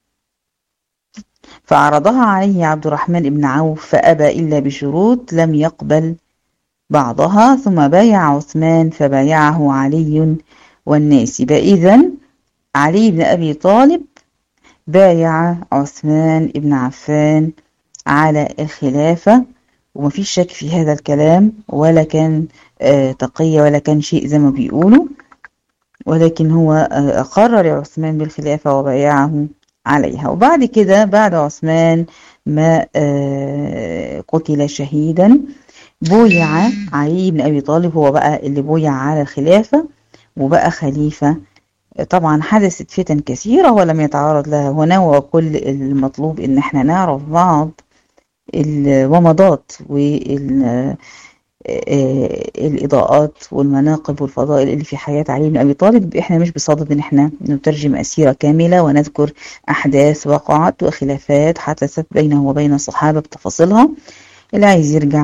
فعرضها عليه عبد الرحمن بن عوف فأبى إلا بشروط لم يقبل بعضها، ثم بايع عثمان فبايعه علي والناس. إذن علي بن أبي طالب بايع عثمان بن عفان على الخلافة، ومفيش شك في هذا الكلام، ولا كان تقية ولا كان شيء زي ما بيقولوا، ولكن هو قرر عثمان بالخلافة وبايعه عليها. وبعد كده بعد عثمان ما قتل شهيدا بويع علي بن أبي طالب، هو بقى اللي بويع على الخلافة وبقى خليفة. طبعا حدثت فتن كثيرة ولم يتعرض لها هنا، وكل المطلوب ان احنا نعرف بعض الومضات والإضاءات والمناقب والفضائل اللي في حياة علي بن أبي طالب. احنا مش بصدد ان احنا نترجم أسيرة كاملة ونذكر أحداث وقعت وخلافات حدثت بينه وبين الصحابة بتفاصيلها. اللي عايز يرجع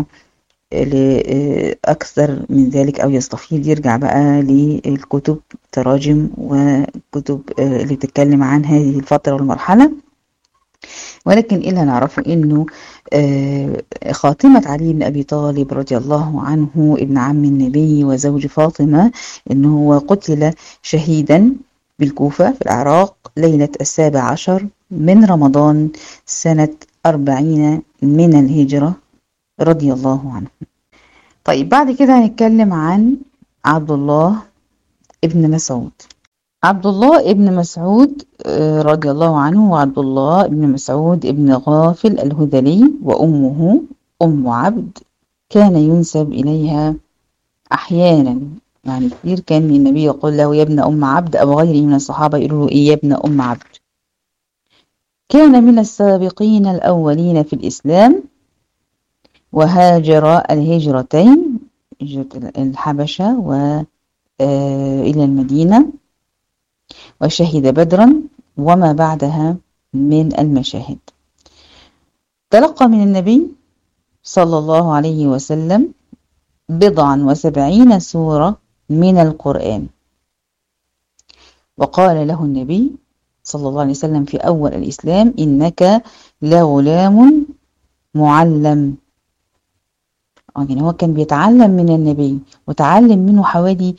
لأكثر من ذلك أو يستفيد يرجع بقى للكتب تراجم وكتب اللي بتتكلم عن هذه الفترة والمرحلة. ولكن إلا نعرفه إنه خاتمة علي بن أبي طالب رضي الله عنه ابن عم النبي وزوج فاطمة، إنه هو قتل شهيدا بالكوفة في العراق ليلة 17 من رمضان سنة 40 من الهجرة رضي الله عنه. طيب بعد كده هنتكلم عن عبد الله ابن مسعود. عبد الله ابن مسعود رضي الله عنه، وعبد الله ابن مسعود ابن غافل الهذلي، وأمه أم عبد، كان ينسب إليها أحيانا، يعني كثير كان النبي يقول له يا ابن أم عبد، أو غيره من الصحابة يقولوا له إيه يا ابن أم عبد. كان من السابقين الأولين في الإسلام، وهاجر الهجرتين، هجرة الحبشة وإلى المدينة، وشهد بدرا وما بعدها من المشاهد. تلقى من النبي صلى الله عليه وسلم 70 سورة من القرآن، وقال له النبي صلى الله عليه وسلم في أول الإسلام إنك لغلام معلم. يعني هو كان بيتعلم من النبي، وتعلم منه حوالي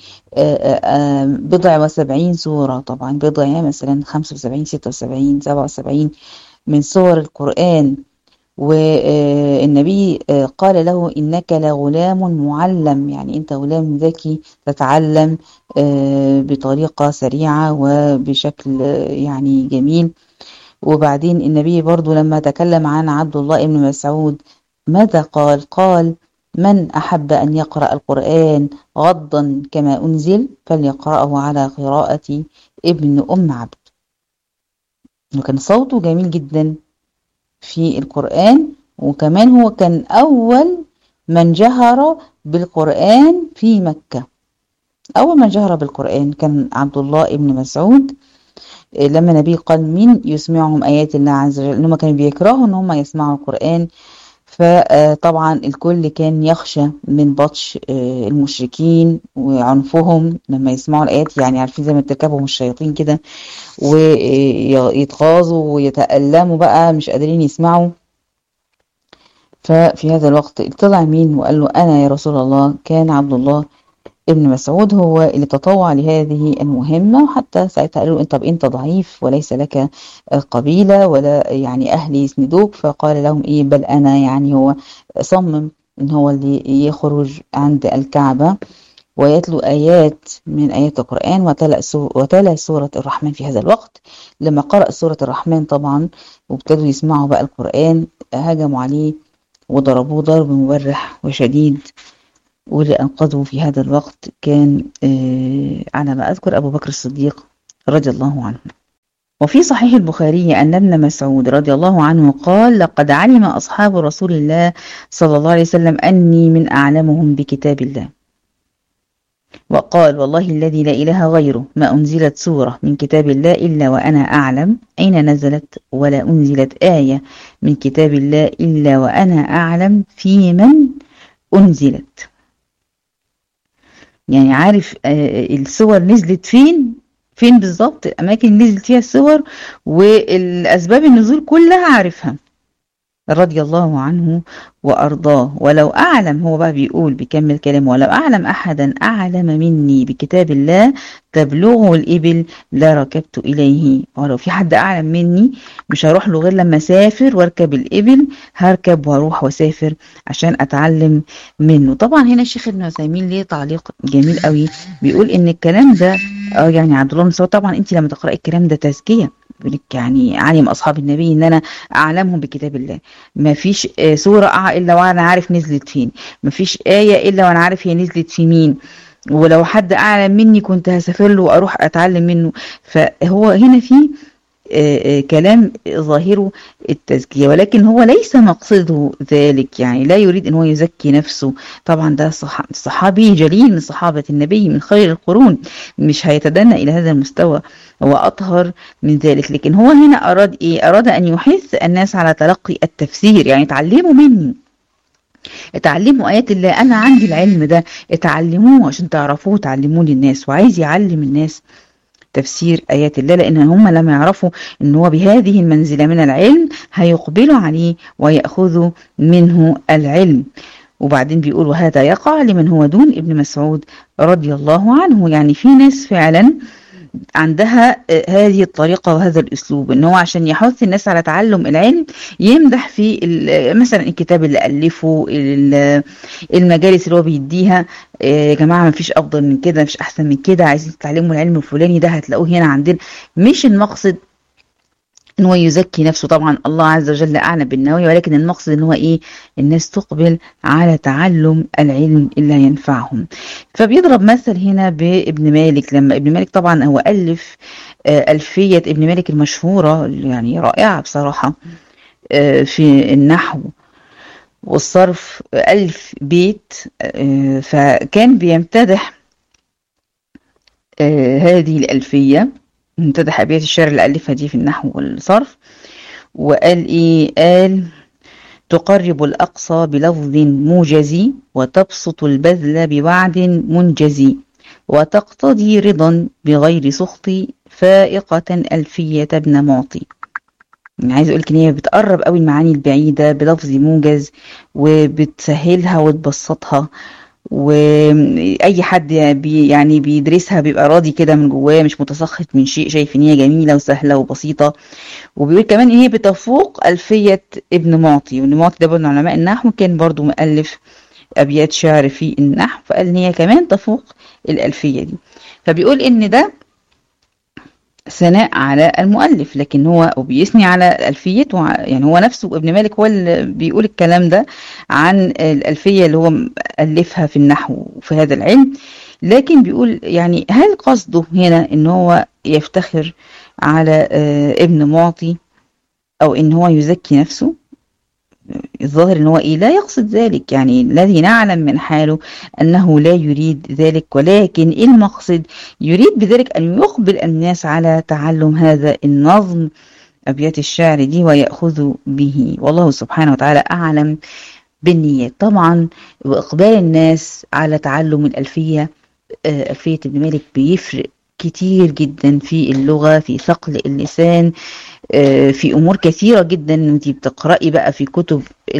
70 سورة، طبعا بضع مثلا 75 76 77 من سور القرآن. والنبي قال له إنك لغلام معلم، يعني أنت غلام ذكي تتعلم بطريقة سريعة وبشكل يعني جميل. وبعدين النبي برضو لما تكلم عن عبد الله بن مسعود ماذا قال؟ قال من أحب أن يقرأ القرآن غضا كما أنزل فليقرأه على قراءة ابن أم عبد. وكان صوته جميل جدا في القرآن، وكمان هو كان أول من جهر بالقرآن في مكة. أول من جهر بالقرآن كان عبد الله ابن مسعود. لما النبي قال مين يسمعهم آيات الله عز وجل، إنهم كانوا بيكرهوا إن هم يسمعوا القرآن، فطبعا الكل كان يخشى من بطش المشركين وعنفهم لما يسمعوا الآيات، يعني عارفين زي ما تركبهم الشياطين كده ويتغاظوا ويتألموا بقى مش قادرين يسمعوا. ففي هذا الوقت طلع مين وقال له أنا يا رسول الله؟ كان عبد الله ابن مسعود هو اللي تطوع لهذه المهمة. وحتى ساعتها قالوا انت ضعيف وليس لك قبيلة ولا يعني أهل يسندوك، فقال لهم إيه بل أنا، يعني هو صمم إن هو اللي يخرج عند الكعبة ويتلو آيات من آيات القرآن، وتلا سورة الرحمن في هذا الوقت. لما قرأ سورة الرحمن طبعا وابتدوا يسمعوا بقى القرآن هجموا عليه وضربوه ضرب مبرح وشديد، واللي أنقذه في هذا الوقت كان على ما أذكر أبو بكر الصديق رضي الله عنه. وفي صحيح البخاري أن ابن مسعود رضي الله عنه قال لقد علم أصحاب رسول الله صلى الله عليه وسلم أني من أعلمهم بكتاب الله، وقال والله الذي لا إله غيره ما أنزلت سورة من كتاب الله إلا وأنا أعلم أين نزلت، ولا أنزلت آية من كتاب الله إلا وأنا أعلم في من أنزلت. يعني عارف السور نزلت فين بالظبط، الأماكن اللي نزلت فيها السور والأسباب النزول كلها عارفها رضي الله عنه وأرضاه. ولو أعلم، هو بقى بيقول بيكمل كلامه، ولو أعلم أحدا أعلم مني بكتاب الله تبلغه الإبل لركبت إليه. ولو في حد أعلم مني مش هروح له غير لما أسافر واركب الإبل، هركب وأروح وأسافر عشان أتعلم منه. طبعا هنا الشيخ ابن عثيمين ليه تعليق جميل قوي، بيقول إن الكلام ده يعني عبد الله بن مسعود طبعا أنت لما تقرأي الكلام ده تزكية، يعني علم أصحاب النبي إن أنا أعلمهم بكتاب الله. ما فيش سورة إلا وأنا عارف نزلت فين، ما فيش آية إلا وأنا عارف هي نزلت في مين، ولو حد أعلم مني كنت هسافر له وأروح أتعلم منه. فهو هنا في كلام ظاهره التزكية، ولكن هو ليس مقصده ذلك، يعني لا يريد أن هو يزكي نفسه. طبعا ده صحابي جليل من صحابة النبي من خير القرون، مش هيتدنى إلى هذا المستوى، هو أطهر من ذلك. لكن هو هنا أراد إيه؟ أراد أن يحث الناس على تلقي التفسير، يعني اتعلموا مني، اتعلموا آيات الله، أنا عندي العلم ده اتعلموه عشان تعرفوه تعلموه للناس، وعايز يعلم الناس تفسير آيات الله، لأن هم لما يعرفوا أن هو بهذه المنزلة من العلم هيقبلوا عليه ويأخذوا منه العلم. وبعدين بيقول وهذا يقع لمن هو دون ابن مسعود رضي الله عنه. يعني في ناس فعلا عندها هذه الطريقة وهذا الأسلوب، إن هو عشان يحث الناس على تعلم العلم يمدح في مثلا الكتاب اللي ألفه، المجالس اللي هو بيديها. يا جماعة ما فيش أفضل من كده، مش أحسن من كده، عايزين تتعلموا العلم الفلاني ده هتلاقوه هنا عندنا. مش المقصد ان هو يزكي نفسه، طبعا الله عز وجل اعلم بالنوايا، ولكن المقصد ان هو ايه، الناس تقبل على تعلم العلم اللي ينفعهم. فبيضرب مثل هنا بابن مالك، لما ابن مالك طبعا هو الف الفية ابن مالك المشهورة يعني رائعة بصراحة في النحو والصرف، ألف بيت. فكان بيمتدح هذه الألفية، امتدح أبيات الشعر اللي ألفها دي في النحو والصرف، وقال إيه؟ قال تقرب الأقصى بلفظ موجز، وتبسط البذل بوعد منجز، وتقتضي رضا بغير سخط، فائقة ألفية ابن معطي. يعني عايز أقولك إن هي بتقرب قوي المعاني البعيدة بلفظ موجز، وبتسهلها وتبسطها، واي حد يعني بيدرسها بيبقى راضي كده من جواه، مش متسخط من شيء، شايف ان هي جميله وسهله وبسيطه. وبيقول كمان ان هي بتفوق الفيه ابن معطي، وابن معطي ده من علماء النحو، كان برضو مؤلف ابيات شعر في النحو، فقال ان هي كمان تفوق الالفيه دي. فبيقول ان ده ثناء على المؤلف، لكن هو بيثني على ألفيته. يعني هو نفسه ابن مالك هو اللي بيقول الكلام ده عن الألفية اللي هو ألفها في النحو في هذا العلم. لكن بيقول يعني هل قصده هنا ان هو يفتخر على ابن معطي، او ان هو يزكي نفسه؟ الظاهر ان هو ايه، لا يقصد ذلك. يعني الذي نعلم من حاله انه لا يريد ذلك، ولكن المقصد يريد بذلك ان يقبل الناس على تعلم هذا النظم ابيات الشعر دي ويأخذوا به، والله سبحانه وتعالى اعلم بالنيات. طبعا واقبال الناس على تعلم الالفية، ألفية ابن مالك بيفرق كتير جدا في اللغة، في ثقل اللسان، في أمور كثيرة جدا. انتي بتقرأي بقى في كتب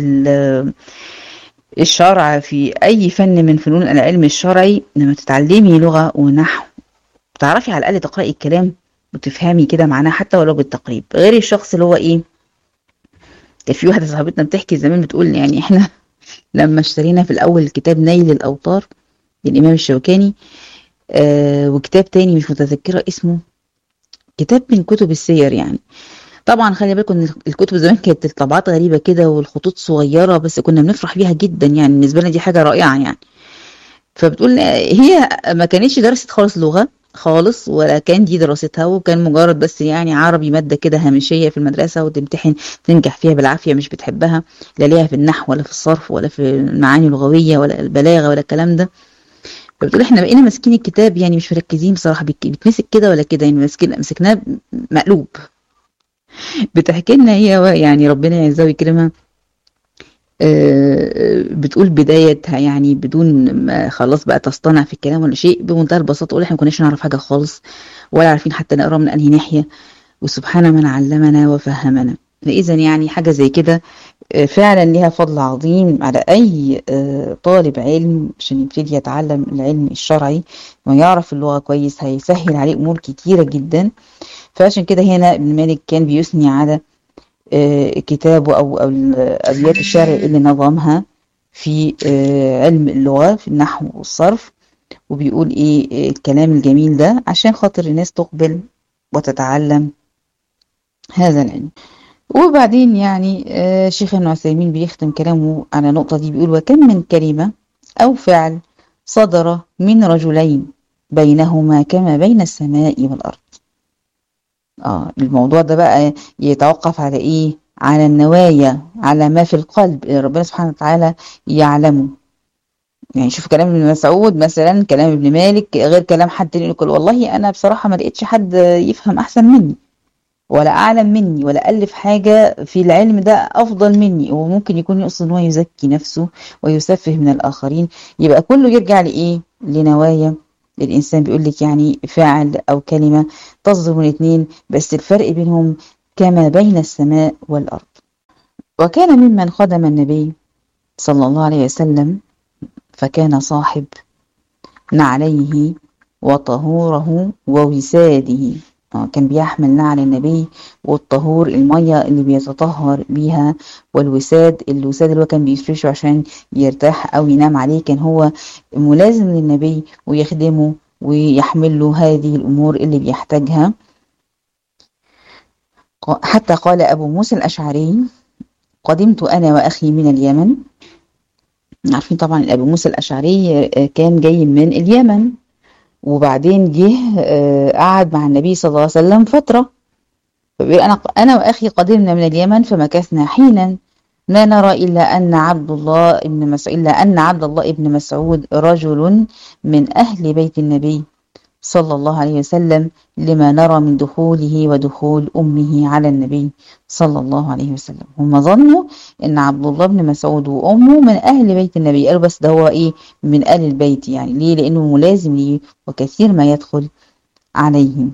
الشرع، في أي فن من فنون العلم الشرعي، لما تتعلمي لغة ونحو بتعرفي على الأقل تقرأي الكلام وتفهمي كده معناه حتى ولو بالتقريب، غير الشخص اللي هو إيه. كان في واحدة صاحبتنا بتحكي زمان بتقول يعني إحنا لما اشترينا في الأول كتاب نيل الأوطار للإمام الشوكاني، وكتاب تاني مش متذكرة اسمه، كتاب من كتب السير يعني. طبعا خلي بالكم ان الكتب زمان كانت الطبعات غريبة كده والخطوط صغيرة، بس كنا بنفرح بيها جدا، يعني بالنسبة لنا دي حاجة رائعة يعني. فبتقول هي ما كانتش درست خالص لغة خالص، ولا كان دي دراستها، وكان مجرد بس يعني عربي مادة كده هامشية في المدرسة وتمتحن تنجح فيها بالعافية، مش بتحبها، لا ليها في النحو ولا في الصرف ولا في المعاني اللغوية ولا البلاغة ولا الكلام ده. فبتقول احنا بقينا ماسكين الكتاب يعني مش مركزين بصراحة، بيتمسك كده ولا كده، يعني مسكناه مقلوب. بتحكي لنا هي يعني ربنا يعزها ويكرمها، بتقول بدايتها يعني بدون ما خلاص بقى تصطنع في الكلام ولا شيء، بمنتهى البساطة تقول احنا ما كناش نعرف حاجة خالص، ولا عارفين حتى نقرا من انهي ناحية، وسبحان من علمنا وفهمنا. فإذا يعني حاجة زي كده فعلا لها فضل عظيم على أي طالب علم عشان يبتدي يتعلم العلم الشرعي ويعرف اللغة كويس، هيسهل عليه أمور كتيرة جدا. فعشان كده هنا ابن مالك كان بيثني على كتابه أو أبيات الشعر اللي نظمها في علم اللغة في النحو والصرف، وبيقول إيه الكلام الجميل ده عشان خاطر الناس تقبل وتتعلم هذا العلم. وبعدين يعني شيخ ابن عثيمين بيختم كلامه على النقطة دي، بيقول وكم من كلمة أو فعل صدر من رجلين بينهما كما بين السماء والأرض. الموضوع ده بقى يتوقف على إيه؟ على النوايا، على ما في القلب، ربنا سبحانه وتعالى يعلمه. يعني شوف كلام ابن مسعود مثلا، كلام ابن مالك غير كلام حد تاني يقول والله أنا بصراحة ما لقيتش حد يفهم أحسن مني ولا أعلم مني ولا ألف حاجة في العلم ده أفضل مني، وممكن يكون يقصد إن هو يزكي نفسه ويسفه من الآخرين. يبقى كله يرجع لإيه؟ لنوايا الإنسان بيقول لك يعني فعل أو كلمة تصدر من اتنين، بس الفرق بينهم كما بين السماء والأرض. وكان ممن خدم النبي صلى الله عليه وسلم، فكان صاحب نعليه وطهوره ووساده. كان بيحمل نعل النبي، والطهور المية اللي بيتطهر بيها، والوساد الوساد اللي هو كان بيفرشه عشان يرتاح أو ينام عليه. كان هو ملازم للنبي ويخدمه ويحمل له هذه الأمور اللي بيحتاجها. حتى قال أبو موسى الأشعري: قدمت أنا وأخي من اليمن. عارفين طبعا أبو موسى الأشعري كان جاي من اليمن، وبعدين جه قعد مع النبي صلى الله عليه وسلم فترة. فبيقول: أنا وأخي قدمنا من اليمن فمكثنا حينا، لا نرى إلا أن عبد الله ابن مسعود رجل من أهل بيت النبي صلى الله عليه وسلم، لما نرى من دخوله ودخول أمه على النبي صلى الله عليه وسلم. هم ظنوا إن عبد الله بن مسعود وأمه من أهل بيت النبي، قالوا بس ده هو إيه، من آل البيت. يعني ليه؟ لأنه ملازم ليه وكثير ما يدخل عليهم.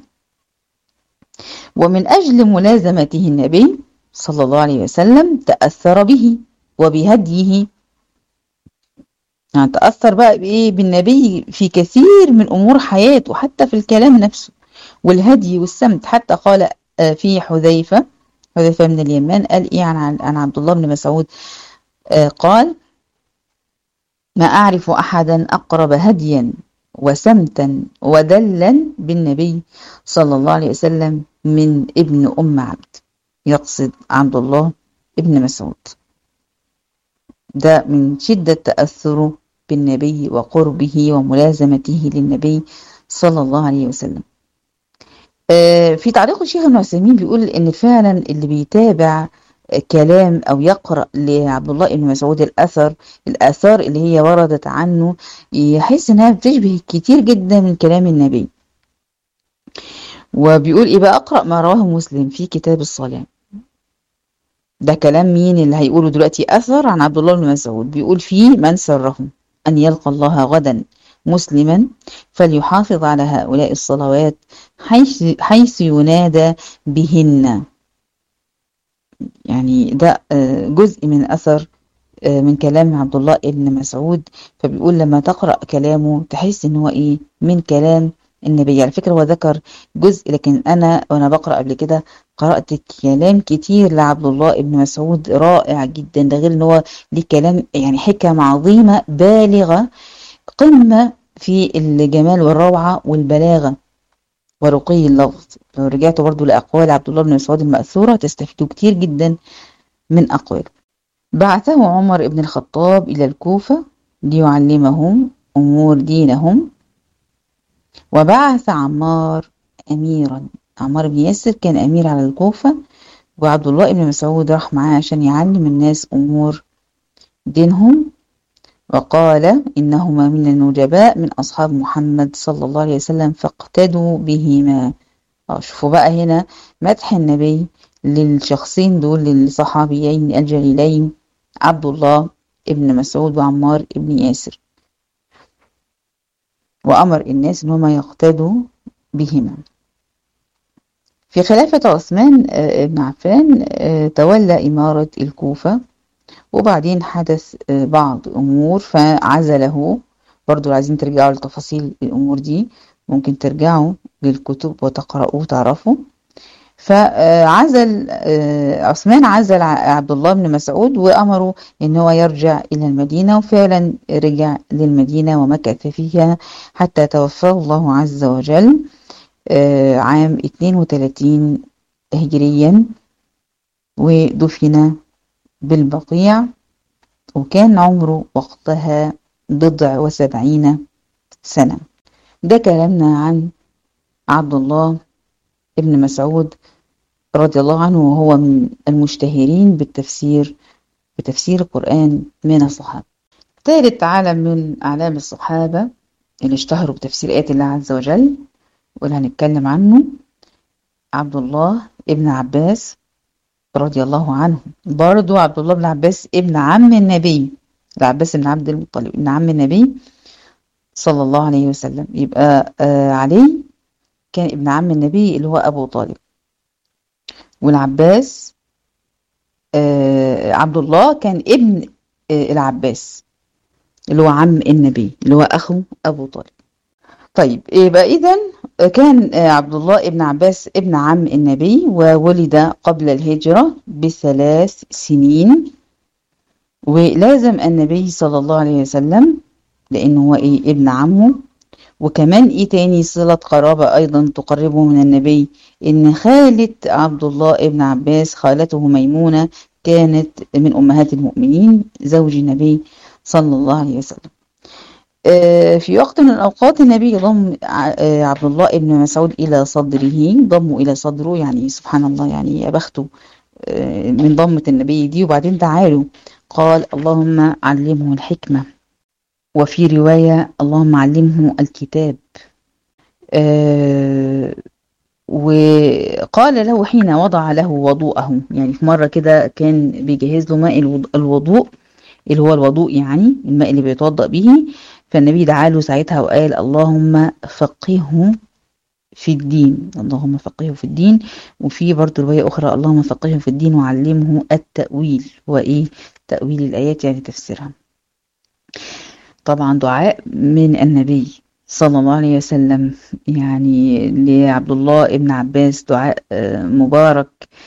ومن أجل ملازمته النبي صلى الله عليه وسلم تأثر به وبهديه. يعني تأثر بقى بإيه؟ بالنبي في كثير من أمور حياته، حتى في الكلام نفسه والهدي والسمت. حتى قال في حذيفة من اليمان، قال إيه عن عبد الله بن مسعود؟ قال: ما أعرف أحدا أقرب هديا وسمتا ودلا بالنبي صلى الله عليه وسلم من ابن أم عبد. يقصد عبد الله ابن مسعود، ده من شدة تأثره بالنبي وقربه وملازمته للنبي صلى الله عليه وسلم. في تعليق الشيخ ابن عثيمين بيقول إن فعلا اللي بيتابع كلام أو يقرأ لعبد الله بن مسعود الآثار اللي هي وردت عنه، يحس إنها بتشبه كتير جدا من كلام النبي. وبيقول إيه بقى؟ أقرأ ما رواه مسلم في كتاب الصلاة. ده كلام مين اللي هيقوله دلوقتي؟ أثر عن عبد الله بن مسعود، بيقول فيه: من سره أن يلقى الله غدا مسلما فليحافظ على هؤلاء الصلوات حيث ينادى بهن. يعني ده جزء من أثر من كلام عبد الله بن مسعود. فبيقول لما تقرأ كلامه تحس إن هو إيه، من كلام النبي. على فكرة هو ذكر جزء، لكن أنا وأنا بقرأ قبل كده قرأت كلام كتير لعبد الله بن مسعود رائع جدا. ده غير إن هو ليه كلام يعني حكم عظيمة بالغة، قمة في الجمال والروعة والبلاغة ورقي اللفظ. لو رجعتوا برضو لأقوال عبد الله بن مسعود المأثورة تستفيدوا كتير جدا من أقواله. بعثه عمر بن الخطاب إلى الكوفة ليعلمهم أمور دينهم، وبعث عمار أميرا. عمار بن ياسر كان أمير على الكوفة، وعبد الله بن مسعود راح معاه عشان يعلم الناس أمور دينهم. وقال: إنهما من النجباء من أصحاب محمد صلى الله عليه وسلم فاقتدوا بهما. شوفوا بقى هنا مدح النبي للشخصين دول، للصحابيين الجليلين عبد الله ابن مسعود وعمار ابن ياسر، وأمر الناس إن هم يقتدوا بهما. في خلافة عثمان بن عفان تولى إمارة الكوفة، وبعدين حدث بعض أمور فعزله. برضو عايزين ترجعوا لتفاصيل الأمور دي، ممكن ترجعوا للكتب وتقرأوا وتعرفوا. فعزل عثمان عزل عبد الله بن مسعود وأمره إن هو يرجع إلى المدينة، وفعلا رجع للمدينة ومكث فيها حتى توفاه الله عز وجل عام 32 هجريا، ودفن بالبقيع، وكان عمره وقتها 79 سنة. ده كلامنا عن عبد الله ابن مسعود رضي الله عنه، وهو من المشتهرين بتفسير القرآن من الصحابة. ثالث علم من أعلام الصحابة اللي اشتهروا بتفسير آيات الله عز وجل واللي هنتكلم عنه، عبد الله ابن عباس رضي الله عنه. برضو عبد الله بن عباس ابن عم النبي، العباس بن عبد المطلب ابن عم النبي صلى الله عليه وسلم. يبقى علي كان ابن عم النبي اللي هو أبو طالب، والعباس عبد الله كان ابن العباس اللي هو عم النبي اللي هو أخو أبو طالب. طيب يبقى إذا كان عبد الله ابن عباس ابن عم النبي، وولد قبل الهجرة ب3 سنين، ولازم النبي صلى الله عليه وسلم لأنه هو ابن عمه. وكمان تاني صلة قرابة أيضا تقربه من النبي، إن خالة عبد الله ابن عباس خالته ميمونة كانت من أمهات المؤمنين زوج النبي صلى الله عليه وسلم. في وقت من الأوقات النبي ضم عبد الله ابن مسعود إلى صدره، ضمه إلى صدره، يعني سبحان الله، يعني يا بخته من ضمة النبي دي. وبعدين تعالوا قال اللهم علمه الحكمة، وفي رواية اللهم علمه الكتاب. وقال له حين وضع له وضوءه، يعني في مرة كده كان بيجهز له ماء الوضوء اللي هو الوضوء، يعني الماء اللي بيتوضأ به. فالنبي دعا له ساعتها وقال اللهم فقهه في الدين، اللهم فقهه في الدين. وفي برضه رواية أخرى اللهم فقهه في الدين وعلمه التأويل. تأويل الآيات يعني تفسيرها. طبعا دعاء من النبي صلى الله عليه وسلم يعني لعبد الله ابن عباس، دعاء مبارك.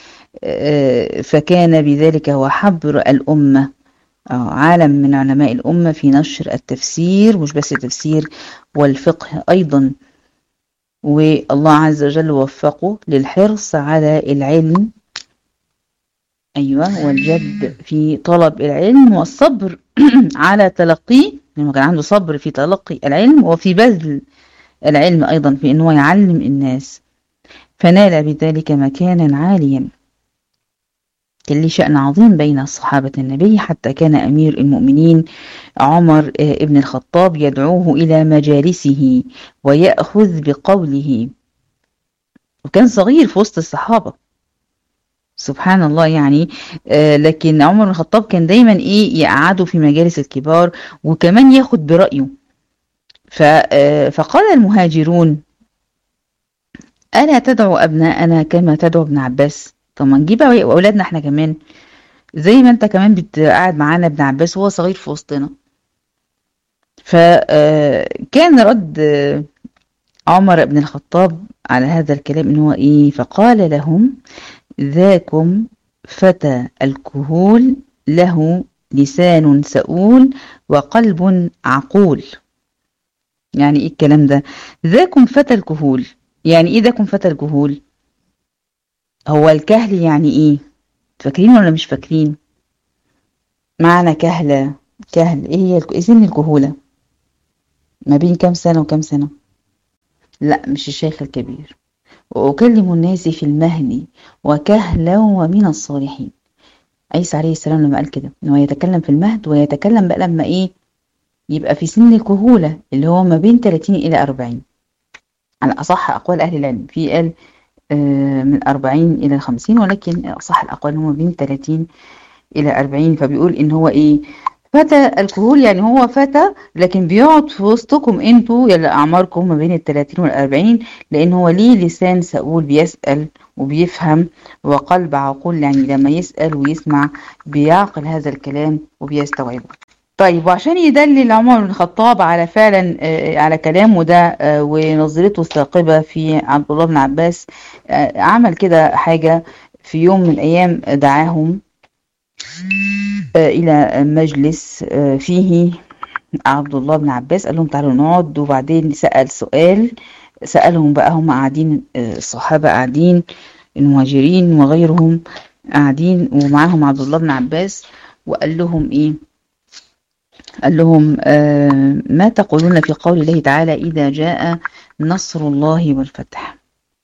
فكان بذلك هو حبر الأمة، عالم من علماء الأمة في نشر التفسير، مش بس التفسير والفقه أيضا. والله عز وجل وفقه للحرص على العلم، أيوة، والجد في طلب العلم والصبر على تلقيه، لأنه كان عنده صبر في تلقي العلم وفي بذل العلم أيضا في أنه يعلم الناس، فنال بذلك مكانا عاليا. كان ليه شأن عظيم بين صحابة النبي، حتى كان أمير المؤمنين عمر ابن الخطاب يدعوه إلى مجالسه ويأخذ بقوله، وكان صغير في وسط الصحابة سبحان الله يعني. لكن عمر بن الخطاب كان دايما يقعده في مجالس الكبار وكمان ياخد برأيه. فقال المهاجرون ألا تدعو أبناءنا كما تدعو ابن عباس؟ طب ما نجيب أولادنا احنا كمان زي ما انت كمان بتقعد معانا ابن عباس وهو صغير في وسطنا. فكان رد عمر بن الخطاب على هذا الكلام ان هو فقال لهم ذاكم فتى الكهول له لسان سؤول وقلب عقول. يعني ايه الكلام ده؟ ذاكم فتى الكهول، يعني ايه ذاكم فتى الكهول؟ هو الكهل يعني ايه؟ فاكرين ولا مش فاكرين؟ معنى كهل ايه هي سن الكهولة؟ ما بين كام سنة وكام سنة؟ لا مش الشيخ الكبير. وأكلم الناس في المهد وكهلا ومن الصالحين. عيسى عليه السلام لما قال كده انه يتكلم في المهد، ويتكلم بقى لما يبقى في سن الكهولة اللي هو ما بين 30 إلى 40 على أصح أقوال أهل العلم. في قال من 40 إلى 50، ولكن أصح الأقوال هو ما بين 30 إلى 40. فبيقول إن هو فتى الكهول، يعني هو فتى لكن بيقعد في وسطكم انتوا يلا أعماركم ما بين 30 وال40، لأن هو ليه لسان سؤول بيسأل وبيفهم، وقلب عقول، يعني لما يسأل ويسمع بيعقل هذا الكلام وبيستوعبه. طيب وعشان يدلل عمر بن الخطاب على فعلا على كلامه ده ونظرته الثاقبة في عبد الله بن عباس، عمل كده حاجة في يوم من الأيام، دعاهم إلى مجلس فيه عبد الله بن عباس، قال لهم تعالوا نقعد. وبعدين سألهم بقى، هم قاعدين الصحابة قاعدين، المهاجرين وغيرهم قاعدين ومعاهم عبد الله بن عباس، وقال لهم قال لهم ما تقولون في قول الله تعالى إذا جاء نصر الله والفتح؟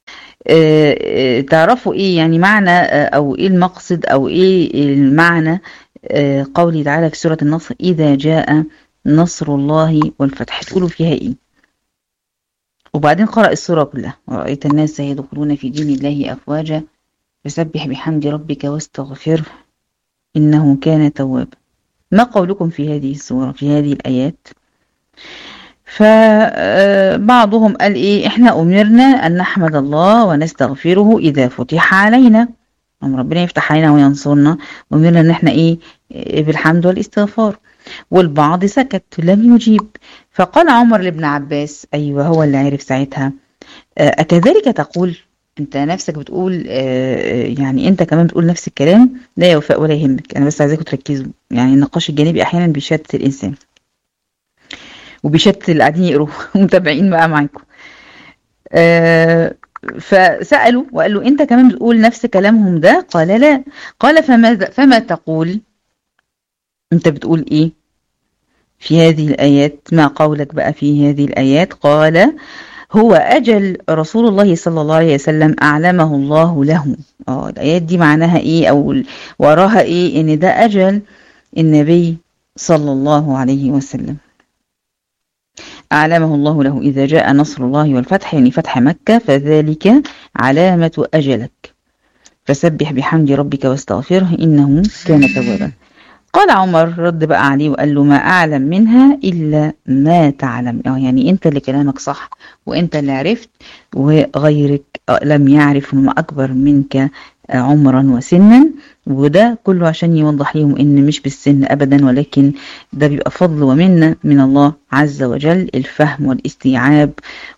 تعرفوا يعني معنى أو المقصد أو المعنى قوله تعالى في سورة النصر إذا جاء نصر الله والفتح؟ تقولوا فيها وبعدين قرأ السورة كلها ورأيت الناس يدخلون في دين الله أفواجا فسبح بحمد ربك واستغفره إنه كان توابا. ما قولكم في هذه السورة، في هذه الآيات؟ فبعضهم قال ايه، احنا امرنا ان نحمد الله ونستغفره اذا فتح علينا، لما ربنا يفتح علينا وينصرنا امرنا ان احنا ايه، بالحمد والاستغفار. والبعض سكت لم يجيب. فقال عمر لابن عباس، ايوه هو اللي عرف ساعتها، اكذلك تقول، انت نفسك بتقول، يعني انت كمان بتقول نفس الكلام. لا يا وفاء ولا يهمك، انا بس عايزاكم تركزوا، يعني النقاش الجانبي احيانا بيشتت الانسان وبيشتت اللي قاعدين يقروا ومتابعين بقى معاكم. آه، فسألوا وقال له انت كمان بتقول نفس كلامهم ده؟ قال لا. قال فما تقول، انت بتقول ايه في هذه الآيات؟ ما قولك بقى في هذه الآيات؟ قال هو أجل رسول الله صلى الله عليه وسلم أعلمه الله له. الآيات دي معناها إيه، أو وراها إيه؟ إن ده أجل النبي صلى الله عليه وسلم، أعلمه الله له إذا جاء نصر الله والفتح، يعني فتح مكة، فذلك علامة أجلك، فسبح بحمد ربك واستغفره إنه كان توابا. قال عمر، رد بقى عليه وقال له ما أعلم منها إلا ما تعلم، يعني أنت اللي كلامك صح وأنت اللي عرفت، وغيرك لم يعرف، هم أكبر منك عمرا وسنا. وده كله عشان يوضح لهم إن مش بالسن أبدا، ولكن ده بيبقى فضل ومنة من الله عز وجل، الفهم والاستيعاب.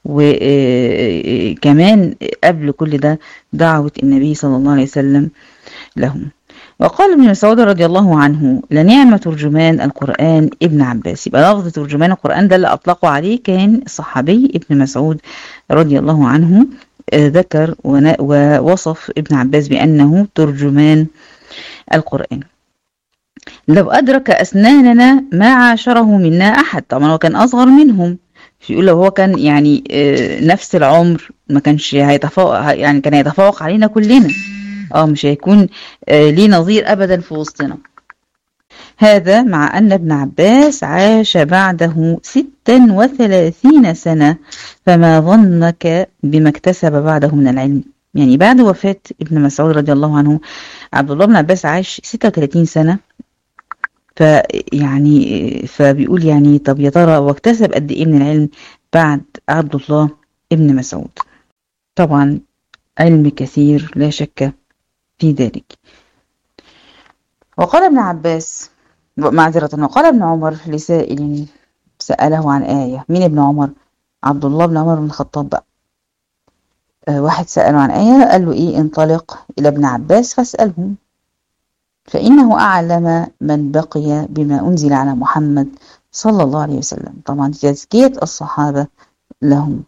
وكمان قبل كل ده دعوة النبي صلى الله عليه وسلم لهم. وقال ابن مسعود رضي الله عنه لنعم ترجمان القرآن ابن عباس. يبقى لفظ ترجمان القرآن ده اللي أطلقوا عليه كان الصحابي ابن مسعود رضي الله عنه، ذكر ووصف ابن عباس بأنه ترجمان القرآن. لو أدرك أسناننا ما عاشره منا أحد. طبعا هو كان أصغر منهم، يقول لو هو كان يعني نفس العمر ما كانش هيتفوق، يعني كان هيتفوق علينا كلنا، مش هيكون ليه نظير أبدا في وسطنا. هذا مع أن ابن عباس عاش بعده 36 سنة، فما ظنك بما اكتسب بعده من العلم. يعني بعد وفاة ابن مسعود رضي الله عنه، عبد الله بن عباس عاش 36 سنة. فبيقول يعني طب يا ترى واكتسب قد ايه من العلم بعد عبد الله ابن مسعود؟ طبعا علم كثير لا شك في ذلك. وقال ابن عباس، معذرة، وقال ابن عمر لسائل سأله عن آية. مين ابن عمر؟ عبد الله بن عمر بن الخطاب بقى. واحد سأله عن آية، قال له إيه؟ انطلق إلى ابن عباس فاسأله، فإنه أعلم من بقي بما أنزل على محمد صلى الله عليه وسلم. طبعا تزكية الصحابة لهم.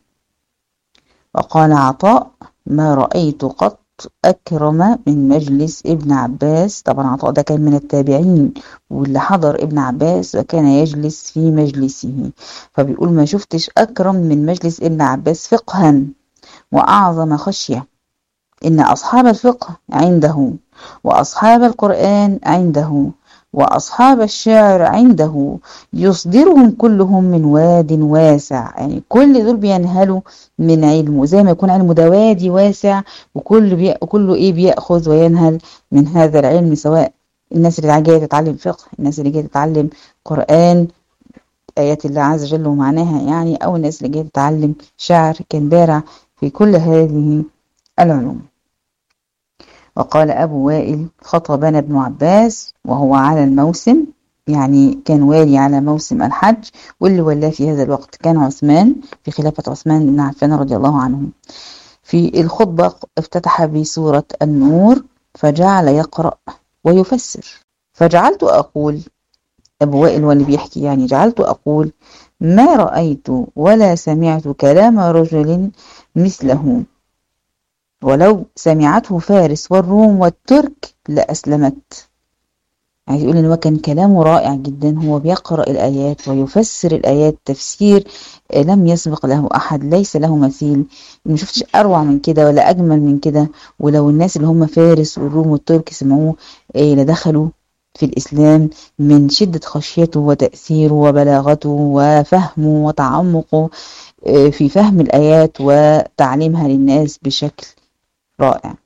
وقال عطاء ما رأيت قط أكرم من مجلس ابن عباس. طبعا عطاء ده كان من التابعين واللي حضر ابن عباس وكان يجلس في مجلسه، فبيقول ما شفتش أكرم من مجلس ابن عباس فقها وأعظم خشية. إن أصحاب الفقه عنده، وأصحاب القرآن عنده، وأصحاب الشعر عنده، يصدرهم كلهم من واد واسع. يعني كل دول بينهلوا من علمه، زي ما يكون علمه ده وادي واسع، وكله إيه بيأخذ وينهل من هذا العلم، سواء الناس اللي جاية تتعلم فقه، الناس اللي جاية تتعلم قرآن آيات الله عز وجل ومعناها يعني، أو الناس اللي جاية تتعلم شعر، كان بارع في كل هذه العلوم. وقال أبو وائل خطبنا ابن عباس وهو على الموسم، يعني كان والي على موسم الحج، واللي ولاه في هذا الوقت كان عثمان، في خلافة عثمان بن عفان رضي الله عنه. في الخطبة افتتح بسورة النور فجعل يقرأ ويفسر، فجعلت أقول، أبو وائل واللي بيحكي يعني، جعلت أقول ما رأيت ولا سمعت كلام رجل مثله، ولو سمعته فارس والروم والترك لأسلمت. عايز يقول ان هو كان كلامه رائع جدا، هو بيقرأ الآيات ويفسر الآيات تفسير لم يسبق له أحد، ليس له مثيل. ما شفتش أروع من كده ولا أجمل من كده. ولو الناس اللي هم فارس والروم والترك سمعوه لدخلوا في الإسلام من شدة خشيته وتأثيره وبلاغته وفهمه وتعمقه في فهم الآيات وتعليمها للناس بشكل رائع.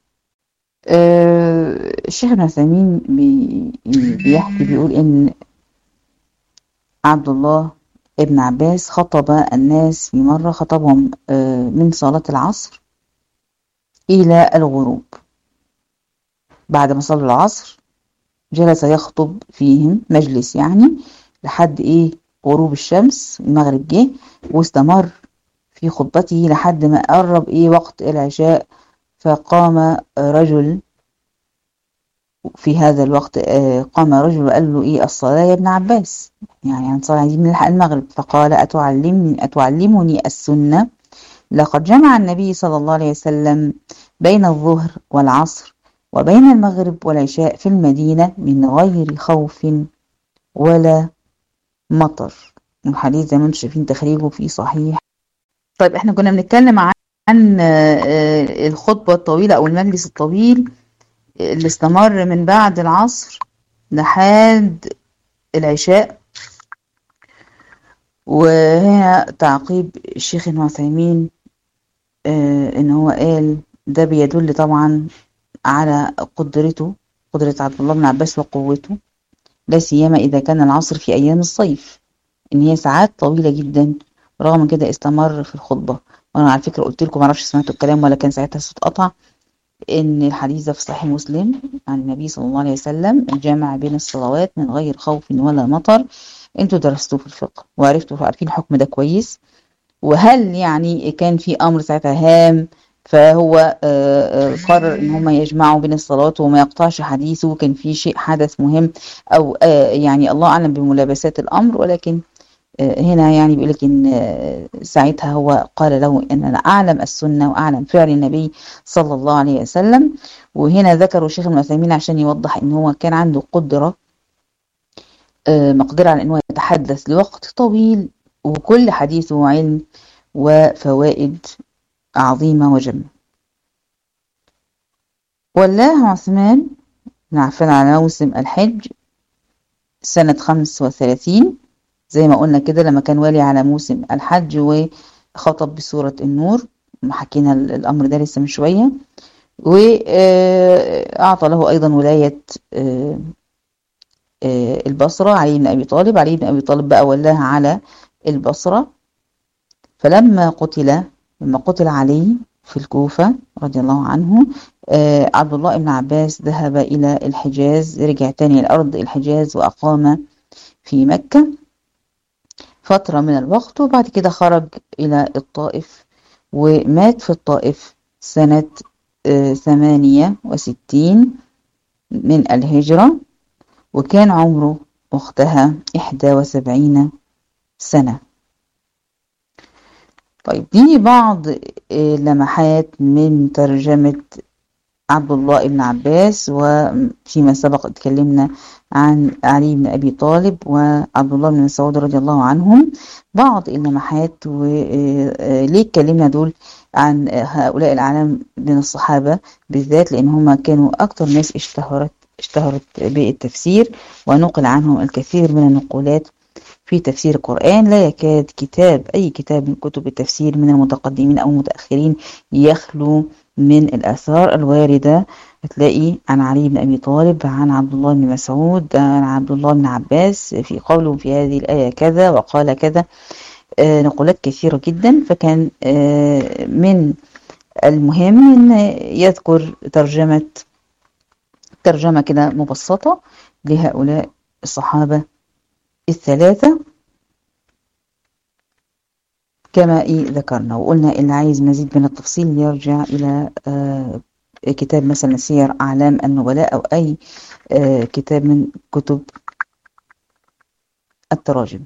الشيخ ابن عثيمين بيحكي، بيقول إن عبد الله ابن عباس خطب الناس في مرة، خطبهم من صلاة العصر إلى الغروب. بعد ما صلوا العصر جلس يخطب فيهم مجلس يعني لحد غروب الشمس، المغرب جه، واستمر في خطبته لحد ما قرب وقت العشاء. فقام رجل في هذا الوقت، قام رجل وقال له الصلاة يا ابن عباس، يعني هنصلي دي من المغرب. فقال أتعلمني السنة؟ لقد جمع النبي صلى الله عليه وسلم بين الظهر والعصر وبين المغرب والعشاء في المدينة من غير خوف ولا مطر. الحديث زي ما انتم شايفين تخريجه في صحيح. طيب احنا كنا بنتكلم عن الخطبة الطويلة أو المجلس الطويل اللي استمر من بعد العصر لحد العشاء. وهنا تعقيب الشيخ ابن عثيمين ان هو قال ده بيدل طبعا على قدرة عبد الله بن عباس وقوته، لا سيما إذا كان العصر في أيام الصيف، إن هي ساعات طويلة جدا. رغم كده استمر في الخطبة. وأنا على فكرة قلت لكم معرفش سمعتوا الكلام ولا كان ساعتها الصوت قطع، إن الحديث ده في صحيح مسلم عن النبي صلى الله عليه وسلم: الجامع بين الصلوات من غير خوف ولا مطر. انتوا درستوه في الفقه وعرفتوا عارفين الحكم ده كويس. وهل يعني كان في أمر ساعتها هام فهو قرر ان هم يجمعوا بين الصلاة وما يقطعش حديثه؟ كان في شيء حدث مهم او يعني الله اعلم بملابسات الامر. ولكن هنا يعني بيقول لك ان ساعتها هو قال له ان انا اعلم السنة واعلم فعل النبي صلى الله عليه وسلم. وهنا ذكروا الشيخ ابن عثيمين عشان يوضح ان هو كان عنده مقدرة على انه يتحدث لوقت طويل، وكل حديثه علم وفوائد عظيمة وجمة. ولاه عثمان بن عفان على موسم الحج سنة 35 زي ما قلنا كده، لما كان والي على موسم الحج وخطب بسورة النور. حكينا الأمر ده لسه من شوية. وأعطى له أيضا ولاية البصرة علي بن أبي طالب. علي بن أبي طالب بقى ولاها على البصرة. فلما قتل علي في الكوفة رضي الله عنه، عبد الله بن عباس ذهب إلى الحجاز، رجع تاني لأرض الحجاز وأقام في مكة فترة من الوقت. وبعد كده خرج إلى الطائف ومات في الطائف سنة 68 من الهجرة، وكان عمره وقتها 71 سنة. طيب دي بعض لمحات من ترجمة عبد الله بن عباس. وفيما سبق اتكلمنا عن علي بن أبي طالب وعبد الله بن مسعود رضي الله عنهم. بعض اللمحات وليه اتكلمنا دول عن هؤلاء الأعلام من الصحابة بالذات، لأن هم كانوا أكتر ناس اشتهرت بالتفسير، ونقل عنهم الكثير من النقولات في تفسير القرآن. لا يكاد أي كتاب من كتب التفسير من المتقدمين أو المتأخرين يخلو من الآثار الواردة. هتلاقي عن علي بن أبي طالب، عن عبد الله بن مسعود، عن عبد الله بن عباس في قوله في هذه الآية كذا وقال كذا، نقولات كثيرة جدا. فكان من المهم أن يذكر ترجمة كده مبسطة لهؤلاء الصحابة الثلاثة كما ذكرنا. وقلنا اللي عايز مزيد من التفصيل يرجع إلى كتاب مثلا سير أعلام النبلاء أو أي كتاب من كتب التراجم.